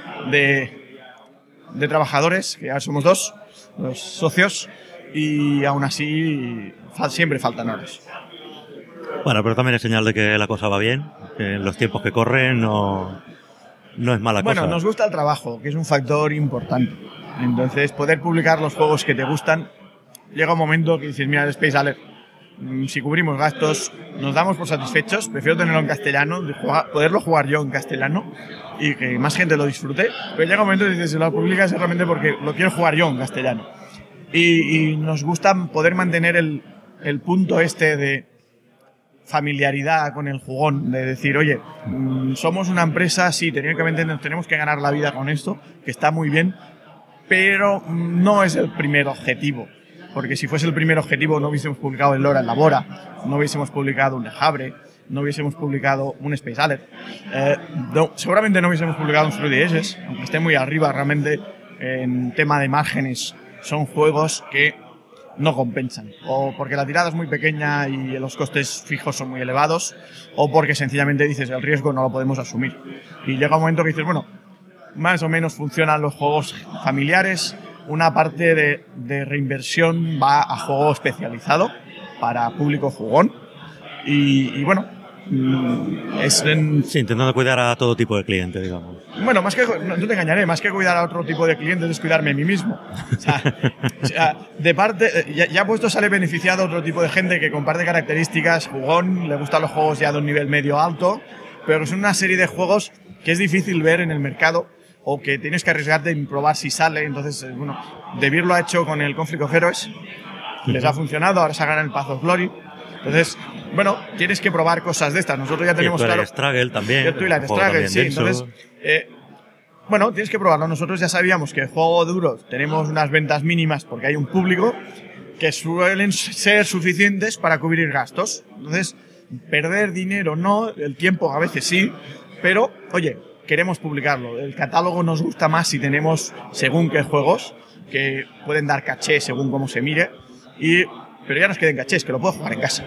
trabajadores, que ya somos 2, los socios, y aún así siempre faltan horas.
Bueno, pero también es señal de que la cosa va bien, que en los tiempos que corren no es mala cosa.
Bueno, nos gusta el trabajo, que es un factor importante. Entonces, poder publicar los juegos que te gustan, llega un momento que dices, mira, el Space Alert, si cubrimos gastos, nos damos por satisfechos, prefiero tenerlo en castellano, poderlo jugar yo en castellano y que más gente lo disfrute, pero llega un momento que dices, si lo publicas es realmente porque lo quiero jugar yo en castellano. Y nos gusta poder mantener el punto este de familiaridad con el jugón, de decir, oye, somos una empresa, sí, teóricamente nos tenemos que ganar la vida con esto, que está muy bien, pero no es el primer objetivo. Porque si fuese el primer objetivo no hubiésemos publicado el Lora en la Bora, no hubiésemos publicado un Le Havre, no hubiésemos publicado un Space Alert, seguramente no hubiésemos publicado un 3DS, aunque esté muy arriba realmente en tema de márgenes. Son juegos que no compensan, o porque la tirada es muy pequeña y los costes fijos son muy elevados, o porque sencillamente dices el riesgo no lo podemos asumir. Y llega un momento que dices, bueno, más o menos funcionan los juegos familiares, una parte de reinversión va a juego especializado para público jugón y bueno,
Sí, intentando cuidar a todo tipo de clientes, digamos.
Bueno, no te engañaré, más que cuidar a otro tipo de clientes es cuidarme a mí mismo. O sea, de parte, ya puesto sale beneficiado otro tipo de gente que comparte características, jugón, le gustan los juegos ya de un nivel medio alto, pero son una serie de juegos que es difícil ver en el mercado o que tienes que arriesgarte en probar si sale. Entonces, bueno, Devir lo ha hecho con el Conflict of Heroes, les ha funcionado, ahora sacan el Path of Glory. Entonces, bueno, tienes que probar cosas de estas. Nosotros ya tenemos claro.
Y Struggle también.
Twilight Struggle, sí. Entonces, bueno, tienes que probarlo. Nosotros ya sabíamos que el juego duro tenemos unas ventas mínimas porque hay un público que suelen ser suficientes para cubrir gastos. Entonces, perder dinero no, el tiempo a veces sí, pero, oye, queremos publicarlo. El catálogo nos gusta más si tenemos según qué juegos, que pueden dar caché según cómo se mire, pero ya nos queden cachés, que lo puedo jugar en casa.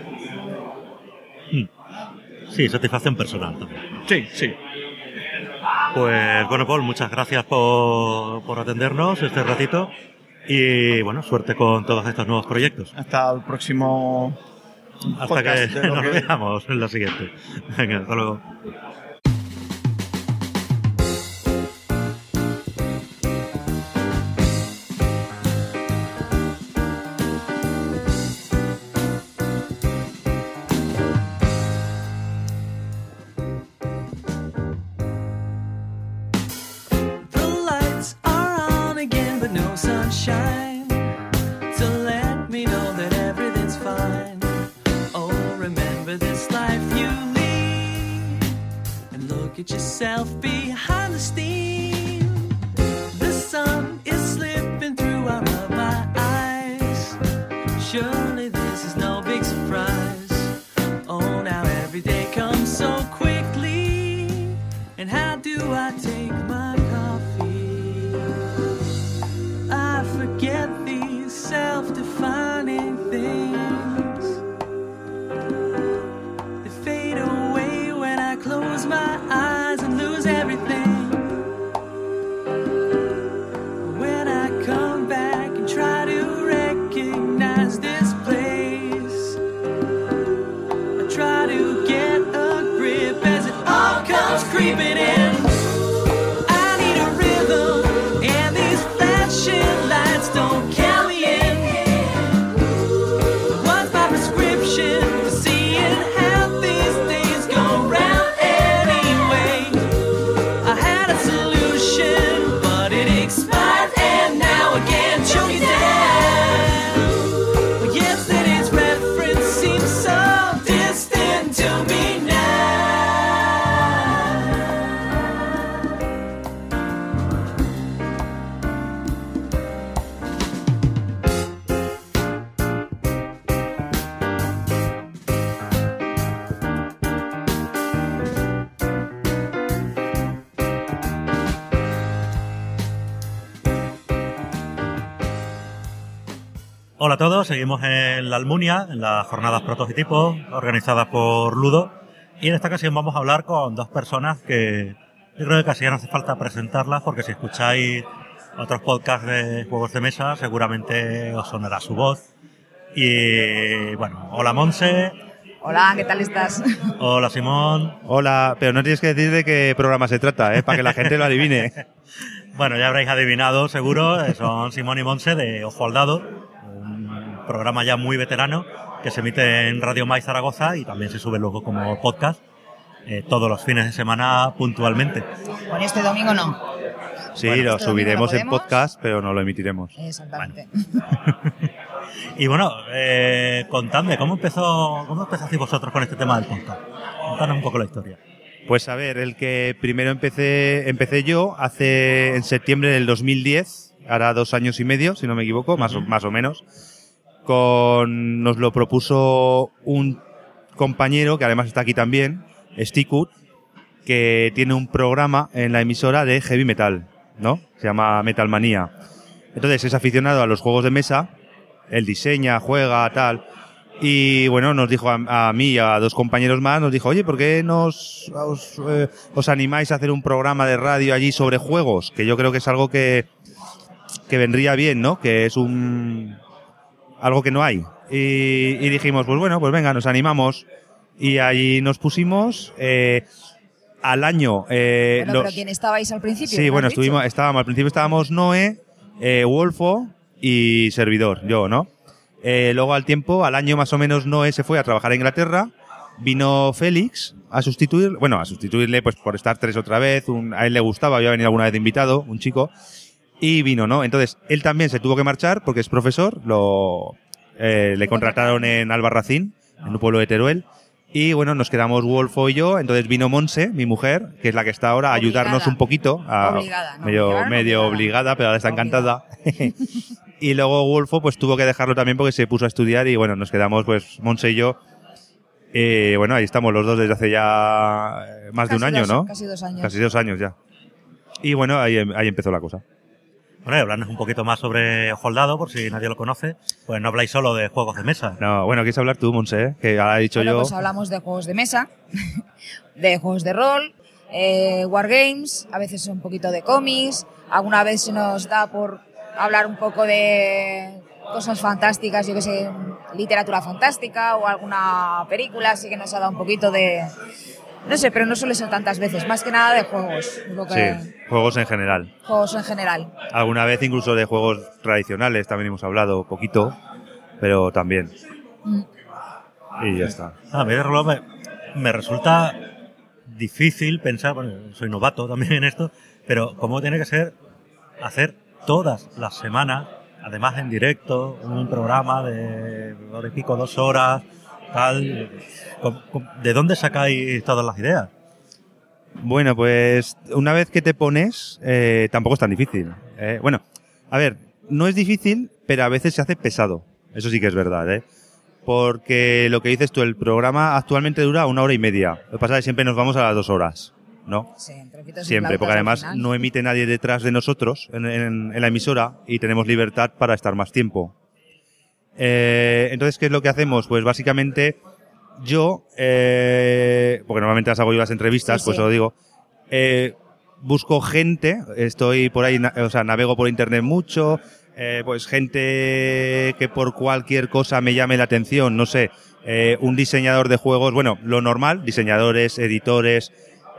Sí, satisfacción personal también.
Sí.
Pues bueno, Paul, muchas gracias por atendernos este ratito y bueno, suerte con todos estos nuevos proyectos.
Hasta el próximo
Hasta que nos veamos en la siguiente. Venga, hasta luego.
Get yourself behind the steam. The sun is slipping through out of my eyes. Surely this is no big surprise. Oh, now every day comes so quickly. And how do I take my coffee? I forget these self-defining things. They fade away when I close my eyes and lose everything. When I come back and try to recognize this place, I try to get a grip as it all comes creeping in. I need a rhythm, and these flashing lights don't count me in. What's my prescription for seeing how these things go round anyway? I had a solution, but it expired, and now again choke it down. Well, yesterday's reference seems so distant to me now.
Hola a todos, seguimos en la Almunia, en las jornadas prototipos organizadas por Ludo, y en esta ocasión vamos a hablar con dos personas que yo creo que casi ya no hace falta presentarlas, porque si escucháis otros podcasts de juegos de mesa seguramente os sonará su voz. Y bueno, hola Monse.
Hola, ¿qué tal estás?
Hola Simón.
Hola, pero no tienes que decir de qué programa se trata, para que la gente lo adivine.
Bueno, ya habréis adivinado seguro, son Simón y Monse de Ojo al Dado, un programa ya muy veterano que se emite en Radio Mai Zaragoza y también se sube luego como podcast todos los fines de semana puntualmente.
Bueno, este domingo no.
Sí,
bueno,
lo
este
subiremos
no
en podcast, pero no lo emitiremos.
Exactamente.
Bueno. Y bueno, contadme, ¿cómo empezasteis vosotros con este tema del podcast? Contadnos un poco la historia.
Pues a ver, el que primero empecé yo en septiembre del 2010, hará 2 años y medio, si no me equivoco, más o menos. Nos lo propuso un compañero, que además está aquí también, Stikut, que tiene un programa en la emisora de heavy metal, ¿no? Se llama Metal Manía. Entonces es aficionado a los juegos de mesa, él diseña, juega, tal. Y bueno, nos dijo a mí y a 2 compañeros más, nos dijo, oye, ¿por qué os animáis a hacer un programa de radio allí sobre juegos? Que yo creo que es algo que vendría bien, ¿no? Que es algo que no hay. Y dijimos, pues bueno, pues venga, nos animamos. Y allí nos pusimos al año...
pero ¿quién estabais al principio?
Sí, bueno, al principio estábamos Noé, Wolfo y servidor, yo, ¿no? Luego al año más o menos, Noé se fue a trabajar a Inglaterra, vino Félix a sustituirle pues por Star 3 otra vez, a él le gustaba, había venido alguna vez de invitado, un chico, y vino, ¿no? Entonces, él también se tuvo que marchar porque es profesor, le contrataron en Albarracín, en un pueblo de Teruel, y bueno, nos quedamos Wolfo y yo, entonces vino Monse, mi mujer, que es la que está ahora, a ayudarnos un poquito,
obligada, ¿no?
medio obligada, pero ahora está encantada. Y luego Wolfo pues tuvo que dejarlo también porque se puso a estudiar y bueno, nos quedamos pues Monse y yo. Bueno, ahí estamos los dos desde hace ya más de un año, ¿no?
Casi 2 años.
Casi 2 años ya. Y bueno, ahí empezó la cosa.
Bueno, y hablarnos un poquito más sobre Holdado, por si nadie lo conoce. Pues no habláis solo de juegos de mesa.
No, bueno, ¿quieres hablar tú, Monse? Que ahora he dicho yo.
Pues hablamos de juegos de mesa, de juegos de rol, wargames, a veces un poquito de cómics, alguna vez se nos da por hablar un poco de cosas fantásticas, yo que sé, literatura fantástica o alguna película, así que nos ha dado un poquito de... No sé, pero no suele ser tantas veces, más que nada de juegos.
Sí, juegos en general.
Juegos en general.
Alguna vez incluso de juegos tradicionales también hemos hablado poquito, pero también. Y ya está.
A mí de reloj me resulta difícil pensar, bueno, soy novato también en esto, pero cómo tiene que ser hacer todas las semanas, además en directo, un programa de hora y pico, 2 horas, tal. ¿De dónde sacáis todas las ideas?
Bueno, pues una vez que te pones, tampoco es tan difícil. Bueno, a ver, no es difícil, pero a veces se hace pesado. Eso sí que es verdad, ¿eh? Porque lo que dices tú, el programa actualmente dura 1 hora y media. Lo que pasa es que siempre nos vamos a las 2 horas, ¿no?
Sí,
siempre, porque además no emite nadie detrás de nosotros en la emisora y tenemos libertad para estar más tiempo. Entonces, ¿qué es lo que hacemos? Pues básicamente yo, porque normalmente las hago yo las entrevistas, pues lo digo, busco gente, estoy por ahí, o sea, navego por internet mucho, pues gente que por cualquier cosa me llame la atención, no sé, un diseñador de juegos, bueno, lo normal, diseñadores, editores,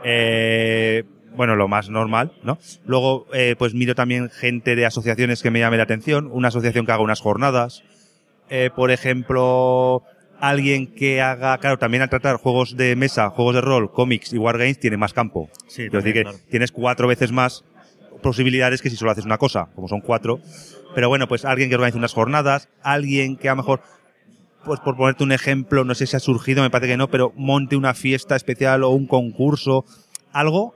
bueno, lo más normal, ¿no? Luego, pues miro también gente de asociaciones que me llame la atención, una asociación que haga unas jornadas, por ejemplo, alguien que haga, claro, también al tratar juegos de mesa, juegos de rol, cómics y wargames tiene más campo.
Sí,
es decir, que tienes 4 veces más posibilidades que si solo haces una cosa, como son 4. Pero bueno, pues alguien que organice unas jornadas, alguien que a lo mejor, pues por ponerte un ejemplo, no sé si ha surgido, me parece que no, pero monte una fiesta especial o un concurso, algo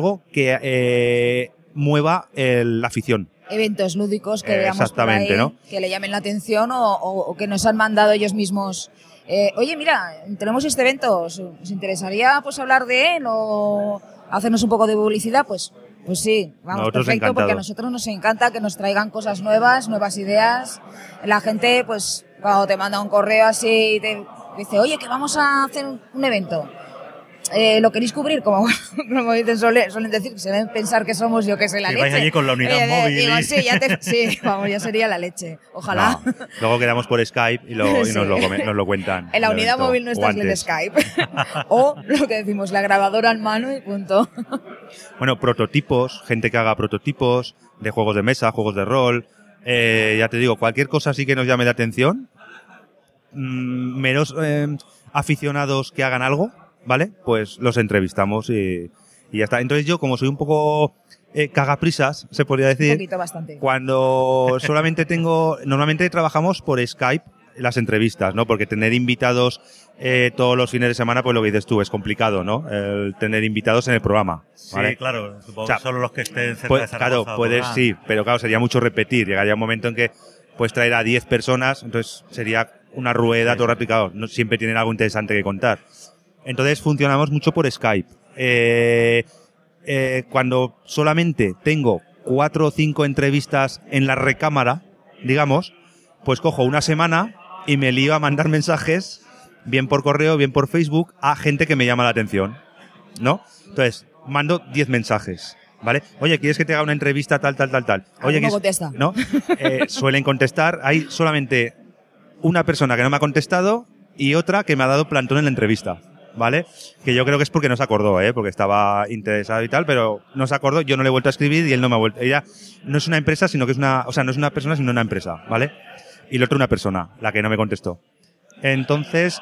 que mueva la afición.
Eventos lúdicos que veamos por ahí,
¿no?
Que le llamen la atención o que nos han mandado ellos mismos. Oye, mira, tenemos este evento, ¿os interesaría pues hablar de él o hacernos un poco de publicidad? Pues sí, vamos,
nosotros
perfecto,
encantado.
porque a nosotros nos encanta que nos traigan cosas nuevas ideas. La gente, pues, cuando te manda un correo así, te dice, oye, que vamos a hacer un evento. ¿Lo queréis cubrir? Como dicen, suelen decir, que se deben pensar que somos, yo que sé, la leche.
Vais allí con la unidad móvil.
Digo, sí, vamos, ya sería la leche. Ojalá.
No. Luego quedamos por Skype y nos lo cuentan.
En la unidad móvil no estás en Skype. O lo que decimos, la grabadora en mano y punto.
Bueno, prototipos, gente que haga prototipos de juegos de mesa, juegos de rol. Ya te digo, cualquier cosa así que nos llame la atención. Meros aficionados que hagan algo, ¿vale? Pues los entrevistamos y ya está. Entonces yo, como soy un poco cagaprisas, se podría decir.
Un poquito, bastante.
Cuando solamente normalmente trabajamos por Skype las entrevistas, ¿no? Porque tener invitados todos los fines de semana, pues lo que dices tú, es complicado, ¿no? El tener invitados en el programa, ¿vale?
Sí, claro. Supongo que solo los que estén cerca
pues,
de Zaragoza.
Claro, puedes, sí, pero claro, sería mucho repetir. Llegaría un momento en que puedes traer a 10 personas, entonces sería una rueda todo replicado. No siempre tienen algo interesante que contar. Entonces funcionamos mucho por Skype. Cuando solamente tengo 4 o 5 entrevistas en la recámara, digamos, pues cojo una semana y me lío a mandar mensajes, bien por correo, bien por Facebook, a gente que me llama la atención, ¿no? Entonces, mando 10 mensajes, ¿vale? Oye, ¿quieres que te haga una entrevista tal? Oye,
¿Cómo contesta?
¿No? Suelen contestar. Hay solamente una persona que no me ha contestado y otra que me ha dado plantón en la entrevista. ¿vale? Que yo creo que es porque no se acordó, porque estaba interesado y tal, pero no se acordó, yo no le he vuelto a escribir y él no me ha vuelto. Ella no es una empresa, sino que es no es una persona, sino una empresa, ¿vale? Y el otro una persona, la que no me contestó. Entonces,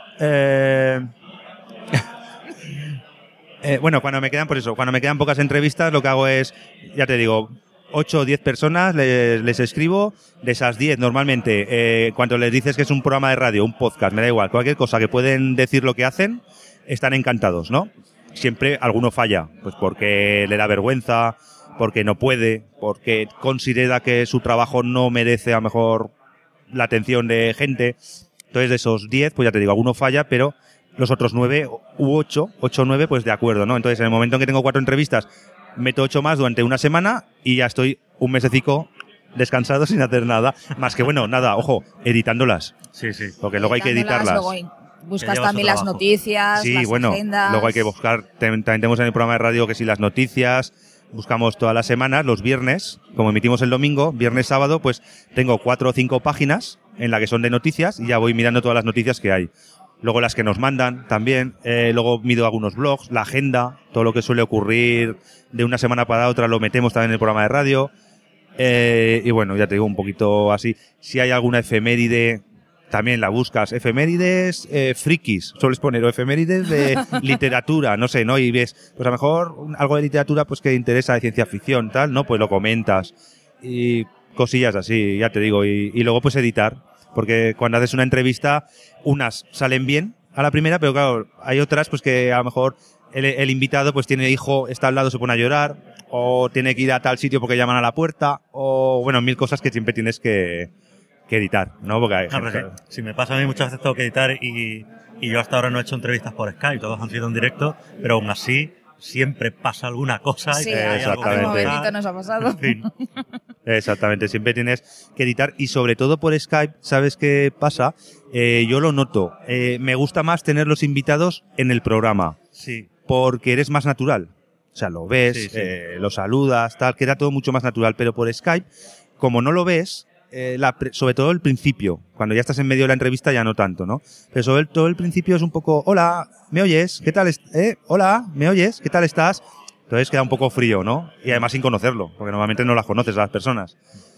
bueno, cuando me quedan pocas entrevistas, lo que hago es, ya te digo, 8 o 10 personas les escribo. De esas 10, normalmente, cuando les dices que es un programa de radio, un podcast, me da igual, cualquier cosa que pueden decir lo que hacen, están encantados, ¿no? Siempre alguno falla, pues porque le da vergüenza, porque no puede, porque considera que su trabajo no merece a lo mejor la atención de gente. Entonces, de esos 10, pues ya te digo, alguno falla, pero los otros 9 u 8 o 9, pues de acuerdo, ¿no? Entonces, en el momento en que tengo 4 entrevistas, meto 8 más durante una semana y ya estoy un mesecico descansado sin hacer nada. Más que, bueno, nada, ojo, editándolas.
Sí, sí.
Porque luego hay que editarlas.
Luego buscas también las noticias,
sí,
las
bueno,
agendas.
Luego hay que buscar, también tenemos en el programa de radio que si las noticias, buscamos todas las semanas, los viernes, como emitimos el domingo, viernes, sábado, pues tengo 4 o 5 páginas en las que son de noticias y ya voy mirando todas las noticias que hay. Luego las que nos mandan también, luego mido algunos blogs, la agenda, todo lo que suele ocurrir de una semana para otra lo metemos también en el programa de radio. Y bueno, ya te digo, un poquito así. Si hay alguna efeméride, también la buscas. Efemérides frikis, sueles poner, o efemérides de literatura, no sé, ¿no? Y ves, pues a lo mejor algo de literatura pues que te interesa, de ciencia ficción, tal, ¿no? Pues lo comentas. Y cosillas así, ya te digo. Y luego pues editar. Porque cuando haces una entrevista, unas salen bien a la primera, pero claro, hay otras pues que a lo mejor el invitado pues tiene hijo, está al lado, se pone a llorar, o tiene que ir a tal sitio porque llaman a la puerta, o bueno, 1000 cosas que siempre tienes que editar, ¿no? Porque hay gente...
Si me pasa a mí, muchas veces tengo que editar y yo hasta ahora no he hecho entrevistas por Skype, todos han sido en directo, pero aún así siempre pasa alguna cosa.
Sí,
y hay algo que
un
no
momentito
está.
nos ha pasado.
En fin.
Exactamente, siempre tienes que editar y sobre todo por Skype, ¿sabes qué pasa? Yo lo noto, me gusta más tener los invitados en el programa,
Sí.
porque eres más natural, o sea, lo ves,
Sí, sí.
lo saludas, tal, queda todo mucho más natural, pero por Skype, como no lo ves, sobre todo el principio, cuando ya estás en medio de la entrevista ya no tanto, ¿no? Pero sobre todo el principio es un poco, hola, ¿me oyes? ¿Qué tal? Hola, ¿me oyes? ¿Qué tal estás? Entonces queda un poco frío, ¿no? Y además sin conocerlo, porque normalmente no las conoces a las personas.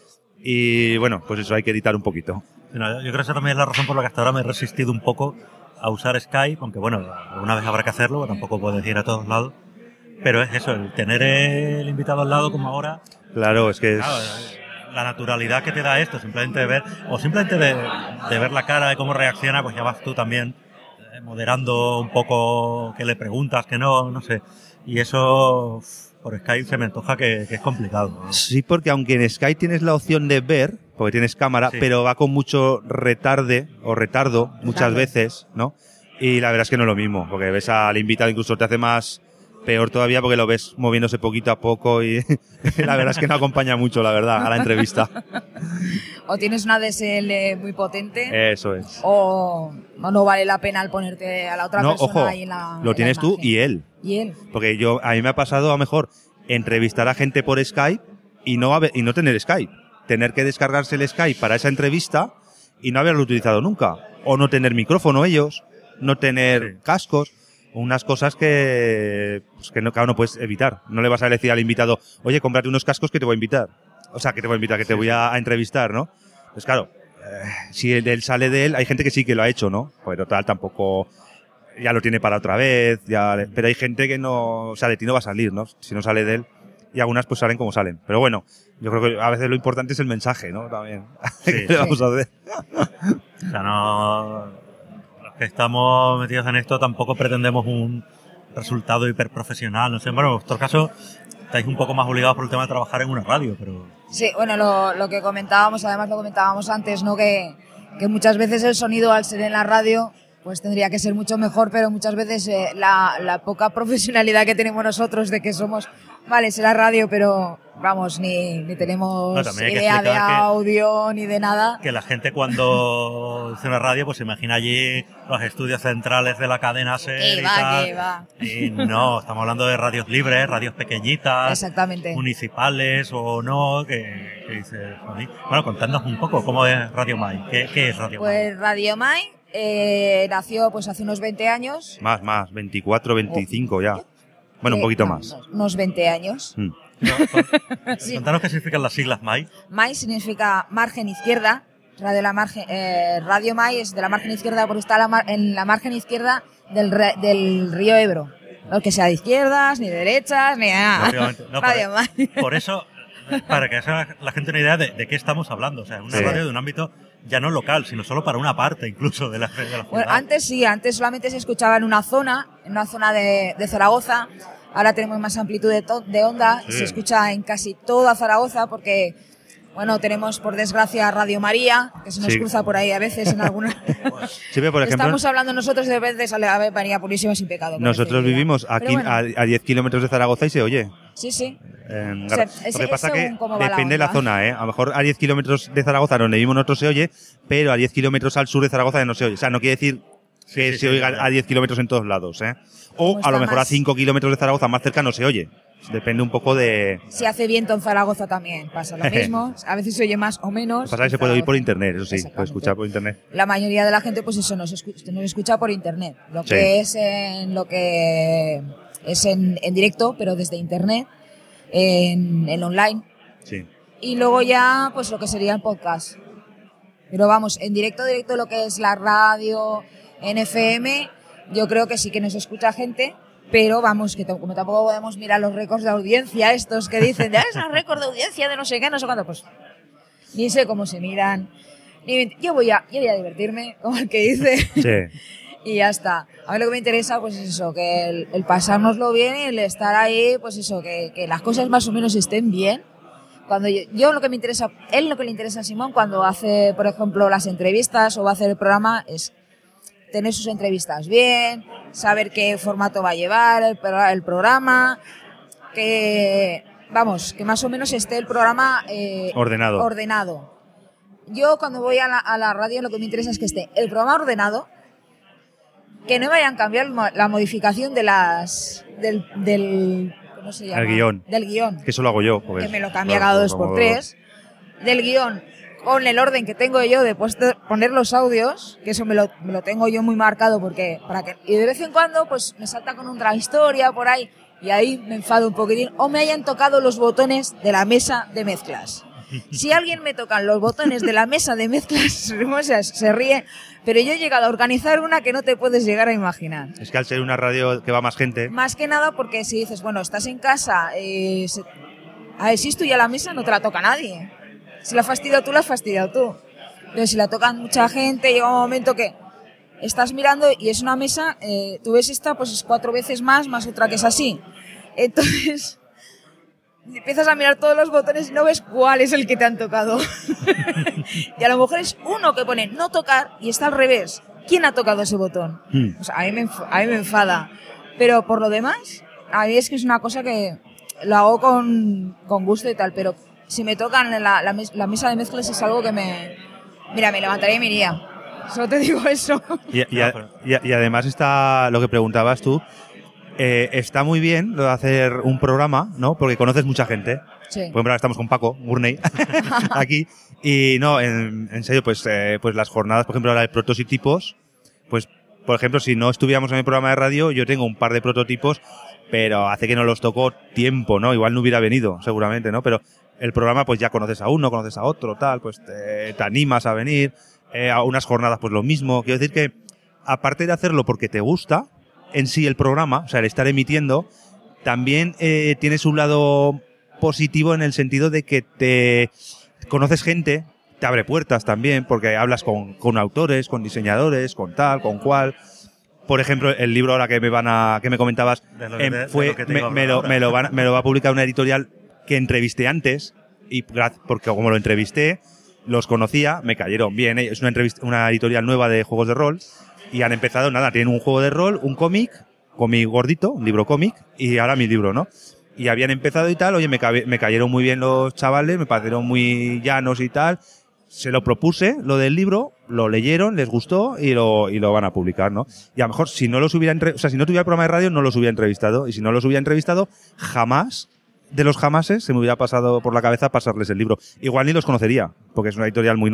Y bueno, pues eso hay que editar un poquito.
No, yo creo que esa también es la razón por la que hasta ahora me he resistido un poco a usar Skype, aunque bueno, alguna vez habrá que hacerlo, porque tampoco puedes ir a todos lados. Pero es eso, el tener el invitado al lado como ahora.
Claro, es que
Claro, la naturalidad que te da esto, simplemente de ver, o simplemente de ver la cara, de cómo reacciona, pues ya vas tú también moderando un poco qué le preguntas, que no sé. Y eso por Skype se me antoja que es complicado, ¿no?
Sí, porque aunque en Skype tienes la opción de ver, porque tienes cámara,
Sí.
pero va con mucho retardo muchas veces, ¿no? Y la verdad es que no es lo mismo, porque ves al invitado, incluso te hace más peor todavía porque lo ves moviéndose poquito a poco y la verdad es que no acompaña mucho, la verdad, a la entrevista.
O tienes una DSL muy potente,
Eso es.
o no vale la pena el ponerte a la otra
No,
persona
ojo,
ahí en la
lo
en
tienes
la
tú
imagen.
y él.
Y él.
Porque a mí me ha pasado a lo mejor entrevistar a gente por Skype y no tener Skype. Tener que descargarse el Skype para esa entrevista y no haberlo utilizado nunca. O no tener micrófono ellos, no tener cascos. Unas cosas que no, claro, no puedes evitar. No le vas a decir al invitado, oye, cómprate unos cascos que te voy a invitar. O sea, que te voy a invitar, que te voy a entrevistar, ¿no? Pues claro, si él sale de él, hay gente que sí que lo ha hecho, ¿no? Pues total, tampoco ya lo tiene para otra vez, pero hay gente que no, o sea, de ti no va a salir, ¿no? Si no sale de él. Y algunas pues salen como salen. Pero bueno, yo creo que a veces lo importante es el mensaje, ¿no? También. ¿Qué le vamos a hacer?
O sea, no... Los que estamos metidos en esto tampoco pretendemos un resultado hiperprofesional, no sé. Bueno, en vuestro caso estáis un poco más obligados por el tema de trabajar en una radio, pero...
Sí, bueno, lo que comentábamos, además lo comentábamos antes, ¿no? Que muchas veces el sonido al ser en la radio pues tendría que ser mucho mejor, pero muchas veces la poca profesionalidad que tenemos nosotros de que somos, vale, será radio, pero vamos, ni tenemos
también hay que
idea de
explicar
audio ni de nada.
Que la gente cuando dice una radio pues se imagina allí los estudios centrales de la cadena SER
Que
y
va,
tal.
que va.
Y no, estamos hablando de radios libres, radios pequeñitas,
Exactamente.
municipales o no, que dices, bueno, contadnos un poco cómo es Radio Mai. ¿Qué es Radio Mai?
Pues Radio Mai nació pues hace unos 20 años.
Más, 24, 25 ya. Bueno, un poquito más.
Unos 20 años.
Sí. Contanos qué significan las siglas MAI.
MAI significa margen izquierda. Radio MAI es de la margen izquierda porque está en la margen izquierda del río Ebro. No que sea de izquierdas, ni de derechas, ni de nada.
No,
Radio MAI.
Por eso, para que haga la gente una idea de qué estamos hablando. O sea, una radio de un ámbito ya no local, sino solo para una parte incluso de la ciudad.
Bueno, antes solamente se escuchaba en una zona de Zaragoza. Ahora tenemos más amplitud de onda, se escucha en casi toda Zaragoza porque, bueno, tenemos por desgracia Radio María, que se nos cruza por ahí a veces en alguna...
Sí, pero por ejemplo,
estamos hablando nosotros y de repente sale Ave María Purísima sin pecado.
Nosotros vivimos aquí a 10 kilómetros de Zaragoza y se oye.
Sí.
Lo que pasa que depende de la zona, ¿eh? A lo mejor a 10 kilómetros de Zaragoza donde vivimos nosotros se oye, pero a 10 kilómetros al sur de Zaragoza no se oye. O sea, no quiere decir que se oiga a 10 kilómetros en todos lados, ¿eh? O a lo mejor a 5 kilómetros de Zaragoza más cerca no se oye. Depende un poco de...
Si hace viento en Zaragoza también pasa lo mismo. A veces se oye más o menos.
Lo que pasa es que se puede oír por internet, eso sí, puede escuchar por internet.
La mayoría de la gente, pues eso, nos escucha por internet. Lo que es en directo, pero desde internet, en online.
Sí.
Y luego ya, pues lo que sería el podcast. Pero vamos, en directo lo que es la radio, en FM, yo creo que sí que nos escucha gente. Pero vamos, que como tampoco podemos mirar los récords de audiencia, estos que dicen, es el récord de audiencia de no sé qué, no sé cuánto, pues ni sé cómo se miran. Yo voy a divertirme, como el que dice,
sí.
Y ya está. A mí lo que me interesa, pues es eso, que el pasárnoslo bien y el estar ahí, pues eso, que las cosas más o menos estén bien. Cuando yo lo que me interesa, lo que le interesa a Simón cuando hace, por ejemplo, las entrevistas o va a hacer el programa es tener sus entrevistas bien, saber qué formato va a llevar el programa, que más o menos esté el programa ordenado. Yo cuando voy a la radio lo que me interesa es que esté el programa ordenado, que no vayan a cambiar la modificación de del ¿cómo se llama? Del guión.
Que eso lo hago yo.
Que me lo cambia cada 2x3. Del guión. Con el orden que tengo yo de poner los audios, que eso me lo tengo yo muy marcado y de vez en cuando pues me salta con otra historia por ahí y ahí me enfado un poquitín o me hayan tocado los botones de la mesa de mezclas. Si alguien me tocan los botones de la mesa de mezclas, se ríe, pero yo he llegado a organizar una que no te puedes llegar a imaginar.
Es que al ser una radio que va más gente...
Más que nada porque si dices, bueno, estás en casa, si es tuya la mesa, no te la toca nadie. Si la has fastidiado tú, la has fastidiado tú. Pero si la tocan mucha gente, llega un momento que estás mirando y es una mesa, tú ves esta, pues es 4 veces más otra que es así. Entonces, empiezas a mirar todos los botones y no ves cuál es el que te han tocado. Y a lo mejor es uno que pone no tocar y está al revés. ¿Quién ha tocado ese botón? O sea, a mí me enfada. Pero por lo demás, a mí es que es una cosa que lo hago con gusto y tal, pero... Si me tocan la mesa de mezclas es algo que me levantaría y me iría. Solo te digo eso.
Y además está lo que preguntabas tú. Está muy bien lo de hacer un programa, ¿no? Porque conoces mucha gente.
Sí.
Por ejemplo, ahora estamos con Paco Gurney aquí. Y no, en serio, pues las jornadas, por ejemplo, ahora de prototipos, pues, por ejemplo, si no estuviéramos en el programa de radio, yo tengo un par de prototipos, pero hace que no los tocó tiempo, ¿no? Igual no hubiera venido, seguramente, ¿no? Pero el programa, pues ya conoces a uno, conoces a otro, tal, pues te animas a venir, a unas jornadas, pues lo mismo. Quiero decir que, aparte de hacerlo porque te gusta, en sí el programa, o sea, el estar emitiendo, también tienes un lado positivo en el sentido de que te conoces gente, te abre puertas también, porque hablas con autores, con diseñadores, con tal, con cual. Por ejemplo, el libro ahora que me comentabas, me lo va a publicar una editorial que entrevisté antes, y porque como lo entrevisté, los conocía, me cayeron bien. Es una editorial nueva de juegos de rol, y han empezado, tienen un juego de rol, un cómic gordito, un libro cómic, y ahora mi libro, ¿no? Y habían empezado y tal, oye, me cayeron muy bien los chavales, me parecieron muy llanos y tal. Se lo propuse, lo del libro, lo leyeron, les gustó y lo van a publicar, ¿no? Y a lo mejor si no tuviera el programa de radio, no los hubiera entrevistado. Y si no los hubiera entrevistado, jamás de los jamases se me hubiera pasado por la cabeza pasarles el libro. Igual ni los conocería, porque es una editorial muy nueva.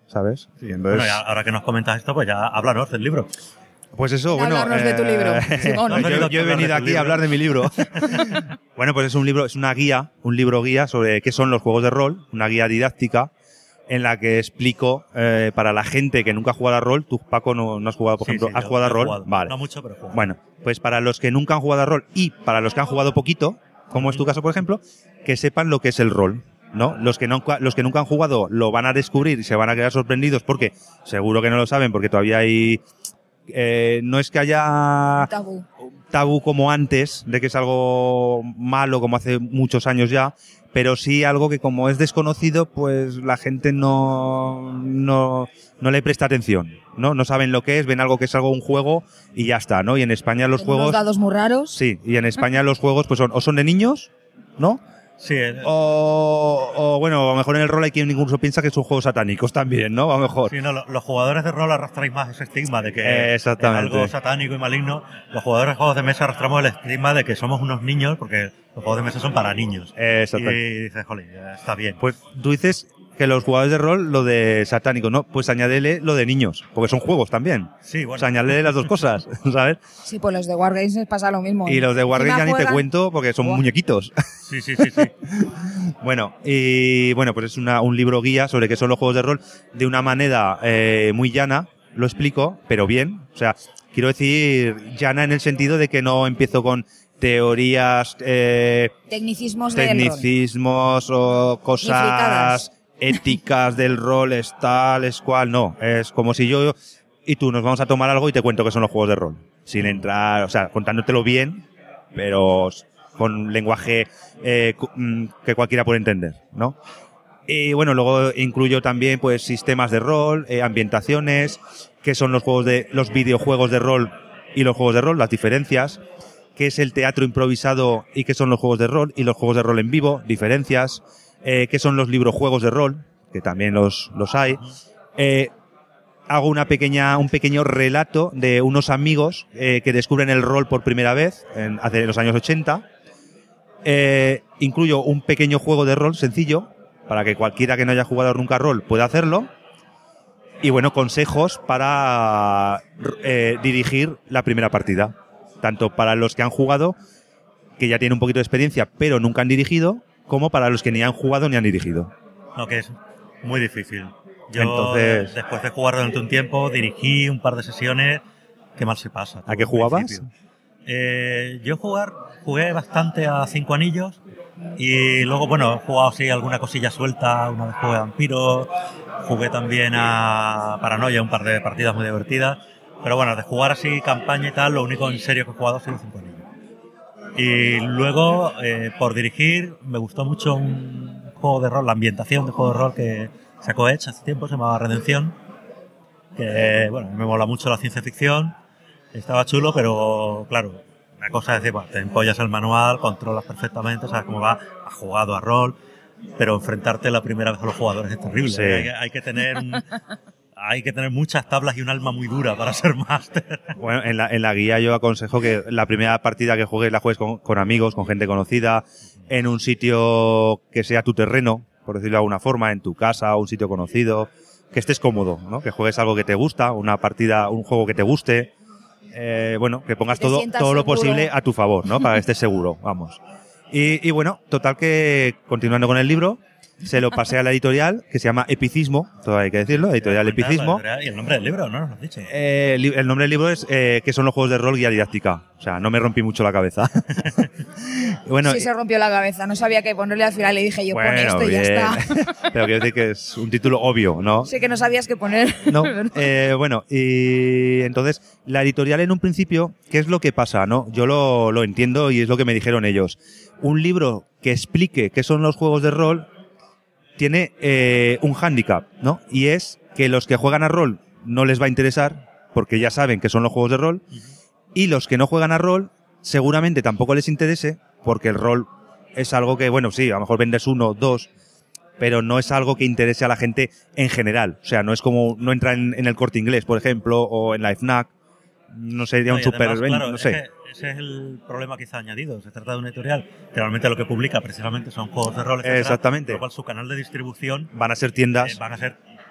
¿sabes?
Sí.
Y entonces,
Bueno, ahora que nos comentas esto, pues ya háblanos del libro.
pues eso, bueno.
Háblanos de tu libro, Simón.
Yo he venido aquí a hablar de mi libro. Bueno, pues es un libro, es una guía, un libro guía sobre qué son los juegos de rol, una guía didáctica en la que explico para la gente que nunca ha jugado a rol. Tú, Paco, no has jugado, por ejemplo, ¿has jugado a rol? Vale.
No mucho, pero juego.
Bueno, pues para los que nunca han jugado a rol y para los que han jugado poquito, como es tu caso, por ejemplo, que sepan lo que es el rol, ¿no? Los que nunca han jugado lo van a descubrir y se van a quedar sorprendidos porque seguro que no lo saben, porque todavía hay... no es que haya tabú como antes, de que es algo malo, como hace muchos años ya, pero sí algo que como es desconocido, pues la gente no le presta atención, ¿no? No saben lo que es, ven algo que es un juego y ya está, ¿no? Y en España los juegos...
Unos dados muy raros.
Sí, y en España los juegos pues son de niños, ¿no?
Sí.
O bueno, a lo mejor en el rol hay quien incluso piensa que son juegos satánicos también, ¿no? A lo mejor.
Sí, no, los jugadores de rol arrastráis más ese estigma de que es algo satánico y maligno. Los jugadores de juegos de mesa arrastramos el estigma de que somos unos niños, porque los juegos de mesa son para niños.
Exactamente.
Y dices, jolín, está bien.
Pues tú dices que los jugadores de rol, lo de satánico, ¿no? Pues añádele lo de niños, porque son juegos también.
Sí, bueno.
O sea, añádele las dos cosas, ¿sabes?
Sí, pues los de Wargames les pasa lo mismo.
Y los de Wargames ya ni te
juegan...
cuento porque son muñequitos.
Sí.
Bueno, y bueno, pues es un libro guía sobre qué son los juegos de rol de una manera muy llana, lo explico, pero bien. O sea, quiero decir llana en el sentido de que no empiezo con teorías...
Tecnicismos
o cosas éticas del rol, es tal, es cual, no. Es como si yo y tú nos vamos a tomar algo y te cuento qué son los juegos de rol. Sin entrar, o sea, contándotelo bien, pero con lenguaje que cualquiera puede entender, ¿no? Y bueno, luego incluyo también pues sistemas de rol, ambientaciones, qué son los videojuegos de rol y los juegos de rol, las diferencias, qué es el teatro improvisado y qué son los juegos de rol y los juegos de rol en vivo, diferencias, qué son los librojuegos de rol, que también los hay. Hago un pequeño relato de unos amigos que descubren el rol por primera vez hace los años 80. Incluyo un pequeño juego de rol sencillo para que cualquiera que no haya jugado nunca rol pueda hacerlo. Y bueno, consejos para dirigir la primera partida. Tanto para los que han jugado, que ya tienen un poquito de experiencia, pero nunca han dirigido, como para los que ni han jugado ni han dirigido.
No, que es muy difícil. Yo,
entonces,
después de jugar durante un tiempo, dirigí un par de sesiones. Qué mal se pasa.
¿A qué jugabas?
Yo jugué bastante a 5 anillos y luego, bueno, he jugado así alguna cosilla suelta. Una vez jugué a Vampiro, jugué también a Paranoia, un par de partidas muy divertidas. Pero bueno, de jugar así campaña y tal, lo único en serio que he jugado ha sido 5 anillos. Y luego, por dirigir, me gustó mucho un juego de rol, la ambientación de juego de rol que sacó Edge hace tiempo, se llamaba Redención, que bueno, me mola mucho la ciencia ficción, estaba chulo, pero claro, la cosa es decir, bueno, te empollas el manual, controlas perfectamente, sabes cómo va, has jugado a rol, pero enfrentarte la primera vez a los jugadores es terrible.
Sí.
Hay que tener muchas tablas y un alma muy dura para ser máster.
Bueno, en la guía yo aconsejo que la primera partida que juegues la juegues con amigos, con gente conocida, en un sitio que sea tu terreno, por decirlo de alguna forma, en tu casa o un sitio conocido, que estés cómodo, ¿no? Que juegues algo que te gusta, una partida, un juego que te guste, bueno, que pongas todo lo posible a tu favor, ¿no? Para que estés seguro, vamos. Y bueno, total que, continuando con el libro, se lo pasé a la editorial, que se llama Epicismo, todo hay que decirlo, editorial Epicismo.
¿Y el nombre del libro? ¿No nos lo has dicho?
El nombre del libro es ¿qué son los juegos de rol? Guía didáctica. O sea, no me rompí mucho la cabeza. Bueno,
sí se rompió la cabeza, no sabía qué ponerle al final, le dije yo,
bueno,
pon esto y
bien.
ya está.
Pero quiero decir que es un título obvio, ¿no?
Sé que no sabías qué poner.
No, bueno, y entonces, la editorial en un principio, ¿qué es lo que pasa, no? Yo lo entiendo y es lo que me dijeron ellos. Un libro que explique qué son los juegos de rol tiene un hándicap, ¿no? Y es que los que juegan a rol no les va a interesar porque ya saben que son los juegos de rol, y los que no juegan a rol seguramente tampoco les interese porque el rol es algo que, bueno, sí, a lo mejor vendes 1 o 2, pero no es algo que interese a la gente en general. O sea, no es como, no entra en el Corte Inglés, por ejemplo, o en la FNAC, no sería un super,
claro,
no sé.
Ese es el problema quizá añadido. Se trata de una editorial que realmente lo que publica precisamente son juegos de rol, etcétera,
Exactamente.
por lo cual su canal de distribución
van a ser tiendas.
Van a ser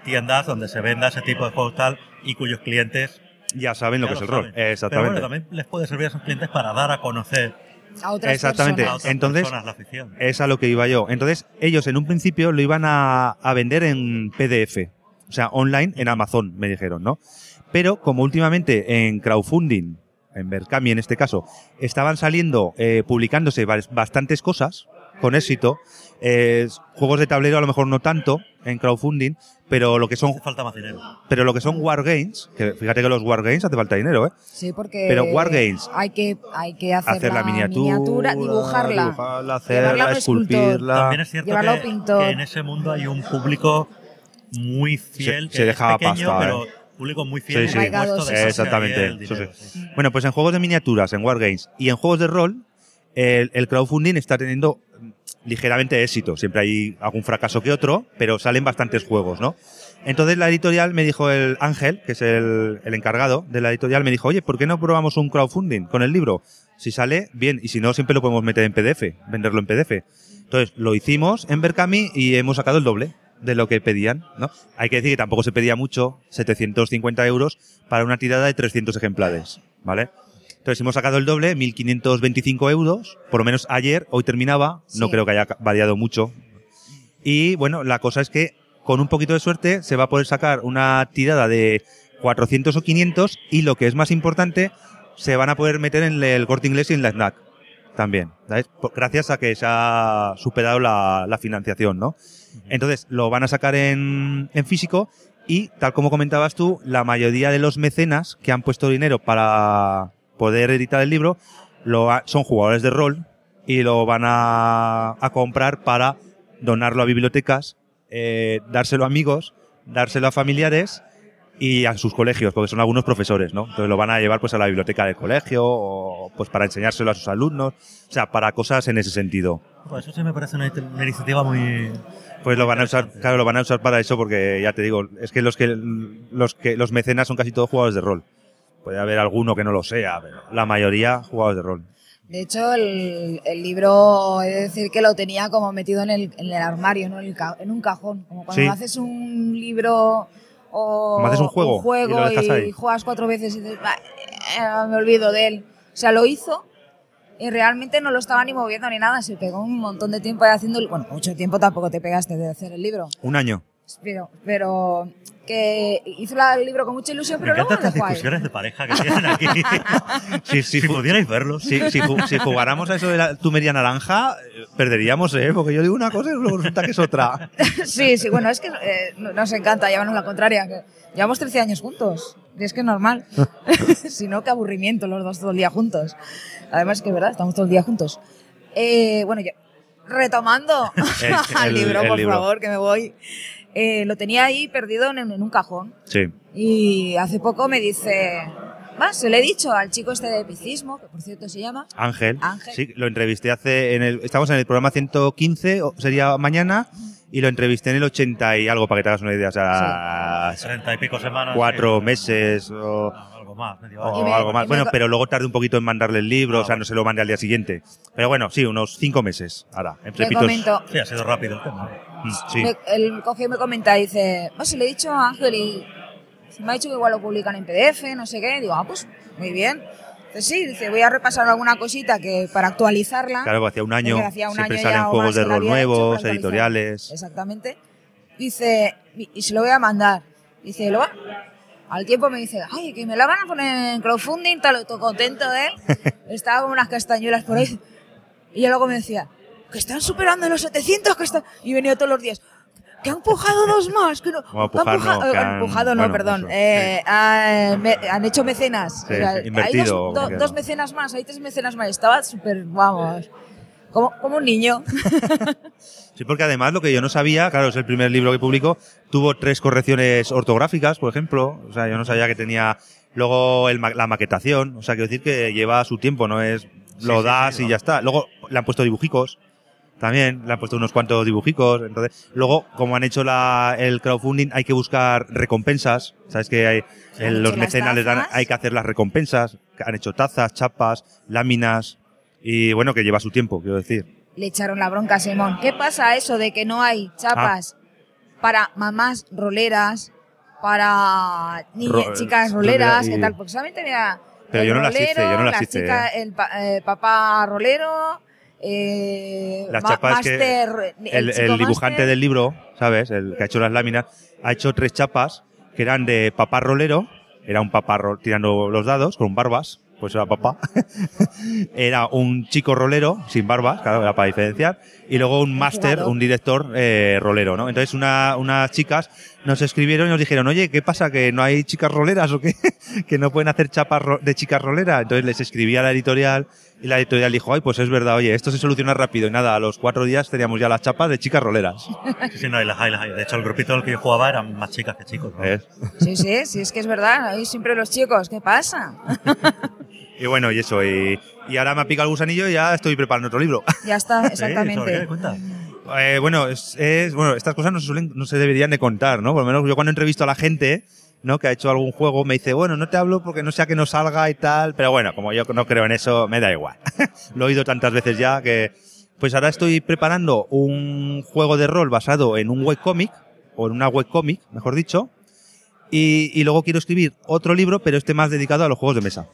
tiendas donde se venda ese tipo de juegos tal y cuyos clientes
ya saben lo que es el rol.
Pero
Exactamente.
bueno, también les puede servir a esos clientes para dar a conocer
A otras
Exactamente.
personas.
Entonces,
Entonces,
la afición.
es a lo que iba yo. Entonces, ellos en un principio lo iban a vender en PDF. O sea, online en Amazon, me dijeron, ¿no? Pero como últimamente en crowdfunding, en Berkami en este caso, estaban saliendo, publicándose bastantes cosas con éxito, juegos de tablero a lo mejor no tanto en crowdfunding, pero lo que son
Hace falta más dinero.
pero lo que son wargames, que fíjate que los wargames hace falta dinero,
Sí, porque
pero wargames,
hay que hacer
la miniatura,
dibujarla,
hacerla,
llevarla a un escultor.
esculpirla.
También es cierto
Llevarlo a
que
pintor.
en ese mundo hay un público muy fiel,
Se
que
dejaba
es pequeño,
pasta,
pero público muy fiel.
Sí, sí.
Arraigados,
dispuesto a
Exactamente.
dejarse ahí el
Eso
dinero,
sí.
sí.
Bueno, pues en juegos de miniaturas, en wargames y en juegos de rol, el crowdfunding está teniendo ligeramente éxito. Siempre hay algún fracaso que otro, pero salen bastantes juegos, ¿no? Entonces la editorial me dijo, el Ángel, que es el encargado de la editorial, me dijo, oye, ¿por qué no probamos un crowdfunding con el libro? Si sale, bien, y si no, siempre lo podemos meter en PDF, venderlo en PDF. Entonces lo hicimos en Berkami y hemos sacado el doble de lo que pedían, ¿no? Hay que decir que tampoco se pedía mucho, 750 euros para una tirada de 300 ejemplares, ¿vale? Entonces hemos sacado el doble, 1.525 euros, por lo menos ayer, hoy terminaba, no
Sí.
creo que haya variado mucho. Y bueno, la cosa es que con un poquito de suerte se va a poder sacar una tirada de 400 o 500 y lo que es más importante, se van a poder meter en el Corte Inglés y en la FNAC también, ¿sabes? Gracias a que se ha superado la financiación, ¿no? Entonces lo van a sacar en físico y, tal como comentabas tú, la mayoría de los mecenas que han puesto dinero para poder editar el libro son jugadores de rol y lo van a comprar para donarlo a bibliotecas, dárselo a amigos, dárselo a familiares y a sus colegios, porque son algunos profesores, ¿no? Entonces lo van a llevar pues a la biblioteca del colegio o pues para enseñárselo a sus alumnos, o sea, para cosas en ese sentido.
Pues eso sí me parece una iniciativa muy...
Pues lo van a usar, claro, lo van a usar para eso porque ya te digo, es que los mecenas son casi todos jugadores de rol. Puede haber alguno que no lo sea, pero la mayoría jugadores de rol.
De hecho, el libro, he de decir que lo tenía como metido en el armario, ¿no? En un cajón. Como cuando
Sí.
haces un libro o
Como haces un juego y lo dejas ahí.
juegas 4 veces y dices, me olvido de él. O sea, lo hizo y realmente no lo estaba ni moviendo ni nada. Se pegó un montón de tiempo ahí haciendo... Bueno, mucho tiempo tampoco te pegaste de hacer el libro.
Un año.
Pero que hizo el libro con mucha ilusión,
Me
pero luego
encantan
lo
estas
dejó ahí.
discusiones de pareja que tienen aquí. Si pudierais verlos.
Si jugáramos a eso de la tumería naranja, perderíamos, porque yo digo una cosa y luego resulta que es otra.
Sí, bueno, es que nos encanta llevarnos la contraria. Que llevamos 13 años juntos. Y es que es normal. Si no, qué aburrimiento los dos todo el día juntos. Además, que es verdad, estamos todo el día juntos. Bueno, retomando al libro, por favor, que me voy. Lo tenía ahí perdido en un cajón.
Sí.
Y hace poco me dice... se le he dicho al chico este de epicismo, que por cierto se llama...
Ángel.
Ángel.
Sí, lo entrevisté estamos en el programa 115, sería mañana, y lo entrevisté en el 80 y algo, para que te hagas una idea. O sea,
30 y pico semanas.
4 meses o...
Algo más, medio
o
año.
algo más. Bueno, pero luego tardé un poquito en mandarle el libro, o sea, no se lo mandé al día siguiente. Pero bueno, sí, unos 5 meses. Ahora, entre
Le
pitos.
comento...
Sí, ha sido rápido el tema.
Sí.
Él coge y me comenta, dice, se le he dicho a Ángel y me ha dicho que igual lo publican en PDF, no sé qué. Digo, pues muy bien. Dice, sí, dice, voy a repasar alguna cosita que para actualizarla.
Claro, hacía un año,
porque hacía un
siempre
año
salen
ya o
juegos
más
de
que la
rol
había hecho
nuevos,
para actualizar.
editoriales.
Exactamente. Dice, y se lo voy a mandar. Dice, ¿lo va? Al tiempo me dice, ay, que me la van a poner en crowdfunding, todo contento de él. Estaba con unas castañuelas por ahí. Y yo luego me decía, que están superando los 700, que están... Y venía todos los días, que han empujado 2 más. Que no,
Como empujar, no, que han-
empujado no,
bueno,
perdón.
eso,
Han hecho mecenas.
Sí,
O sea,
sí, invertido,
hay
como quieras.
2 mecenas más, hay 3 mecenas más. Estaba súper, vamos, como un niño.
Sí, porque además lo que yo no sabía, claro, es el primer libro que publicó, tuvo 3 correcciones ortográficas, por ejemplo. O sea, yo no sabía que tenía luego la maquetación. O sea, quiero decir que lleva su tiempo, no es lo das y ya está. Luego le han puesto dibujicos. También le han puesto unos cuantos dibujicos. Entonces, luego, como han hecho el crowdfunding, hay que buscar recompensas. Sabes que
Han
los
hecho las
mecenas les dan,
tazas.
hay que hacer las recompensas. Han hecho tazas, chapas, láminas. Y bueno, que lleva su tiempo, quiero decir.
Le echaron la bronca a Simón. ¿Qué pasa eso de que no hay chapas? para mamás roleras, para chicas roleras, ¿qué tal? Porque solamente había
pero
el
yo no las
rolero,
hice, yo no las
la
hice,
chica, el papá rolero,
la chapa es que el dibujante del libro, ¿sabes? El que ha hecho las láminas, ha hecho 3 chapas que eran de papá rolero, era un papá tirando los dados con barbas, pues era papá. Era un chico rolero sin barbas, claro, era para diferenciar, y luego un máster, un director rolero, ¿no? Entonces unas chicas nos escribieron y nos dijeron, oye, ¿qué pasa? ¿Que no hay chicas roleras o qué? ¿Que no pueden hacer chapas de chicas roleras? Entonces les escribí a la editorial y la editorial dijo, ay, pues es verdad, oye, esto se soluciona rápido. Y nada, a los 4 días teníamos ya las chapas de chicas roleras.
Sí, no, las hay. De hecho, el grupito del que yo jugaba eran más chicas que chicos, ¿no?
Sí, es que es verdad, ahí siempre los chicos, ¿qué pasa?
Y bueno, y eso, y ahora me ha picado el gusanillo y ya estoy preparando otro libro.
Ya está, exactamente.
¿Sí? Cuenta.
Bueno, estas cosas no se deberían de contar, ¿no? Por lo menos yo cuando entrevisto a la gente, ¿no? Que ha hecho algún juego, me dice, bueno, no te hablo porque no sea que no salga y tal, pero bueno, como yo no creo en eso, me da igual. Lo he oído tantas veces ya que... Pues ahora estoy preparando un juego de rol basado en un webcomic, o en una webcomic, mejor dicho, y luego quiero escribir otro libro, pero este más dedicado a los juegos de mesa.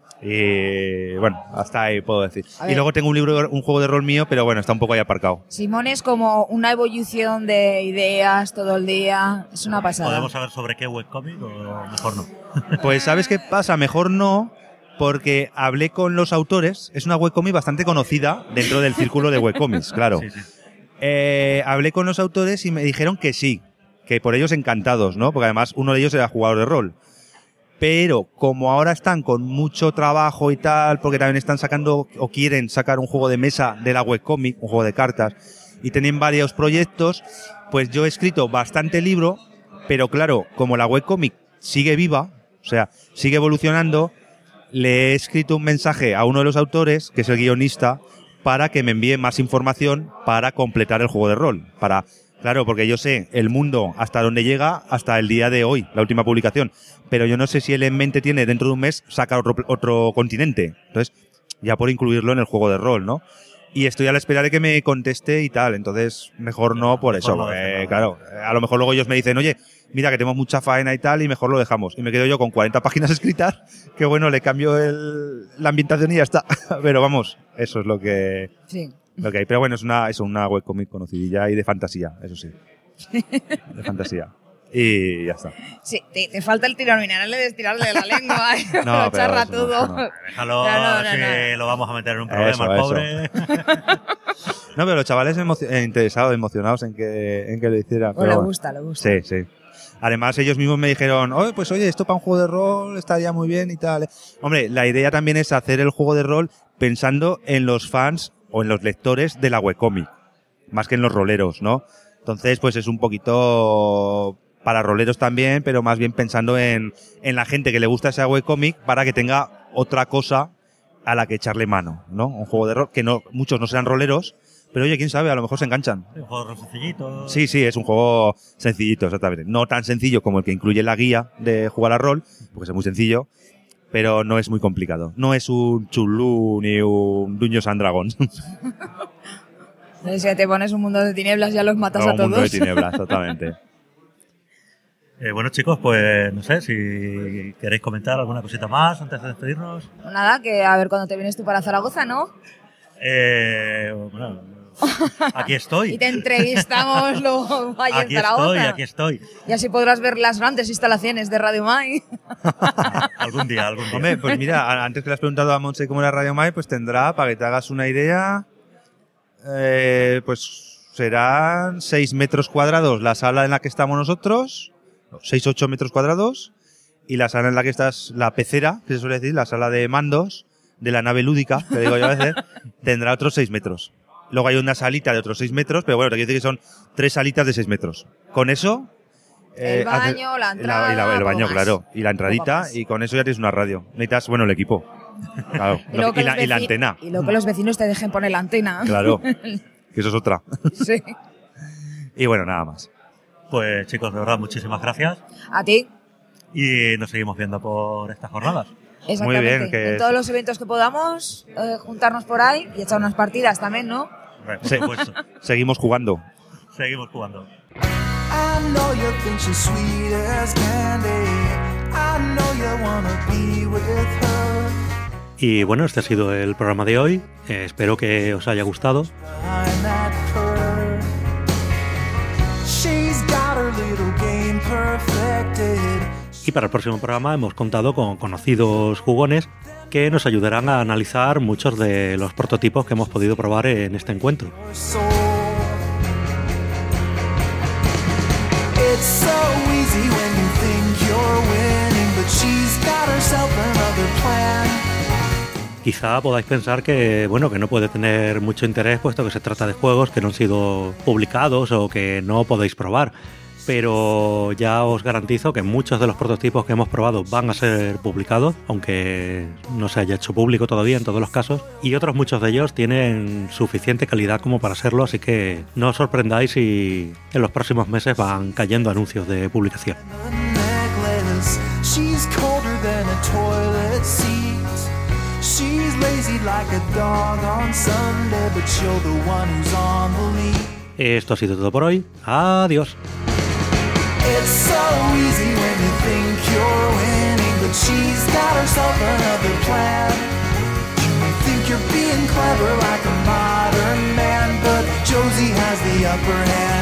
Y bueno, hasta ahí puedo decir. Y luego tengo un juego de rol mío, pero bueno, está un poco ahí aparcado.
Simón es como una evolución de ideas todo el día, es una pasada.
¿Podemos saber sobre qué webcomic o mejor no?
Pues ¿sabes qué pasa? Mejor no, porque hablé con los autores, es una webcomic bastante conocida dentro del círculo de webcomics, claro. Sí. Hablé con los autores y me dijeron que sí, que por ellos encantados, ¿no? Porque además uno de ellos era jugador de rol. Pero como ahora están con mucho trabajo y tal, porque también están sacando o quieren sacar un juego de mesa de la webcomic, un juego de cartas, y tienen varios proyectos, pues yo he escrito bastante libro, pero claro, como la webcomic sigue viva, o sea, sigue evolucionando, le he escrito un mensaje a uno de los autores, que es el guionista, para que me envíe más información para completar el juego de rol. Claro, porque yo sé el mundo hasta dónde llega hasta el día de hoy, la última publicación. Pero yo no sé si él en mente tiene dentro de un mes sacar otro continente. Entonces, ya por incluirlo en el juego de rol, ¿no? Y estoy a la espera de que me conteste y tal. Entonces, mejor no por eso. Claro, a lo mejor luego ellos me dicen, oye, mira que tenemos mucha faena y tal y mejor lo dejamos. Y me quedo yo con 40 páginas escritas, que bueno, le cambio la ambientación y ya está. Pero vamos, eso es lo que...
Sí.
Lo que hay. Pero bueno, es una webcomic conocidilla y de fantasía, eso sí. De fantasía. Y ya está.
Sí, te falta el tirón mineral de estirarle la lengua.
No,
lo charra todo.
No. Déjalo, no. Lo vamos a meter en un problema al pobre.
No, pero los chavales interesados, emocionados en que lo hiciera.
Pues le gusta.
Sí. Además, ellos mismos me dijeron, oye, esto para un juego de rol estaría muy bien y tal. Hombre, la idea también es hacer el juego de rol pensando en los fans o en los lectores de la webcomic, más que en los roleros, ¿no? Entonces, pues es un poquito para roleros también, pero más bien pensando en la gente que le gusta esa webcomic para que tenga otra cosa a la que echarle mano, ¿no? Un juego de rol que muchos no sean roleros, pero oye, quién sabe, a lo mejor se enganchan.
Un juego sencillito.
Sí, es un juego sencillito, exactamente. No tan sencillo como el que incluye la guía de jugar a rol, porque es muy sencillo, pero no es muy complicado. No es un Chulú ni un Dungeons and Dragons.
Si te pones un mundo de tinieblas ya los matas a todos.
Un mundo de tinieblas, totalmente.
Bueno, chicos, pues no sé si queréis comentar alguna cosita más antes de despedirnos.
Nada, que a ver cuándo te vienes tú para Zaragoza, ¿no?
Bueno, aquí estoy.
Y te entrevistamos luego allí en Zaragoza.
Aquí estoy.
Y así podrás ver las grandes instalaciones de Radio Mai.
Algún día.
Hombre, pues mira, antes que le has preguntado a Montse cómo era Radio Mai, pues tendrá, para que te hagas una idea, pues serán 6 metros cuadrados la sala en la que estamos nosotros, 6-8 metros cuadrados, y la sala en la que estás, la pecera, que se suele decir, la sala de mandos de la nave lúdica, que digo yo a veces, tendrá otros 6 metros. Luego hay una salita de otros 6 metros, pero bueno, te quiero decir que son 3 salitas de 6 metros. Con eso...
el baño, la entrada...
el baño, claro. Y la entradita, y con eso ya tienes una radio. Necesitas, bueno, el equipo. Claro. y la antena.
Y luego que los vecinos te dejen poner la antena.
Claro. Que eso es otra.
Sí.
Y bueno, nada más.
Pues chicos, de verdad, muchísimas gracias.
A ti.
Y nos seguimos viendo por estas jornadas.
Exactamente.
Muy bien.
En todos los eventos que podamos, juntarnos por ahí y echar unas partidas también, ¿no?
Por supuesto.
Seguimos jugando.
Seguimos jugando.
I know you think she's sweet as candy. I know you wanna be with her.
Y bueno, este ha sido el programa de hoy. Espero que os haya gustado.
Behind that purr. She's got her little game perfected.
Y para el próximo programa hemos contado con conocidos jugones que nos ayudarán a analizar muchos de los prototipos que hemos podido probar en este encuentro.
It's so easy when you think you're winning, but she's got herself another plan.
Quizá podáis pensar que, bueno, que no puede tener mucho interés puesto que se trata de juegos que no han sido publicados o que no podéis probar. Pero ya os garantizo que muchos de los prototipos que hemos probado van a ser publicados, aunque no se haya hecho público todavía en todos los casos, y otros muchos de ellos tienen suficiente calidad como para serlo, así que no os sorprendáis si en los próximos meses van cayendo anuncios de publicación. Esto ha sido todo por hoy. Adiós.
It's so easy when you think you're winning, but she's got herself another plan. You may think you're being clever like a modern man, but Josie has the upper hand.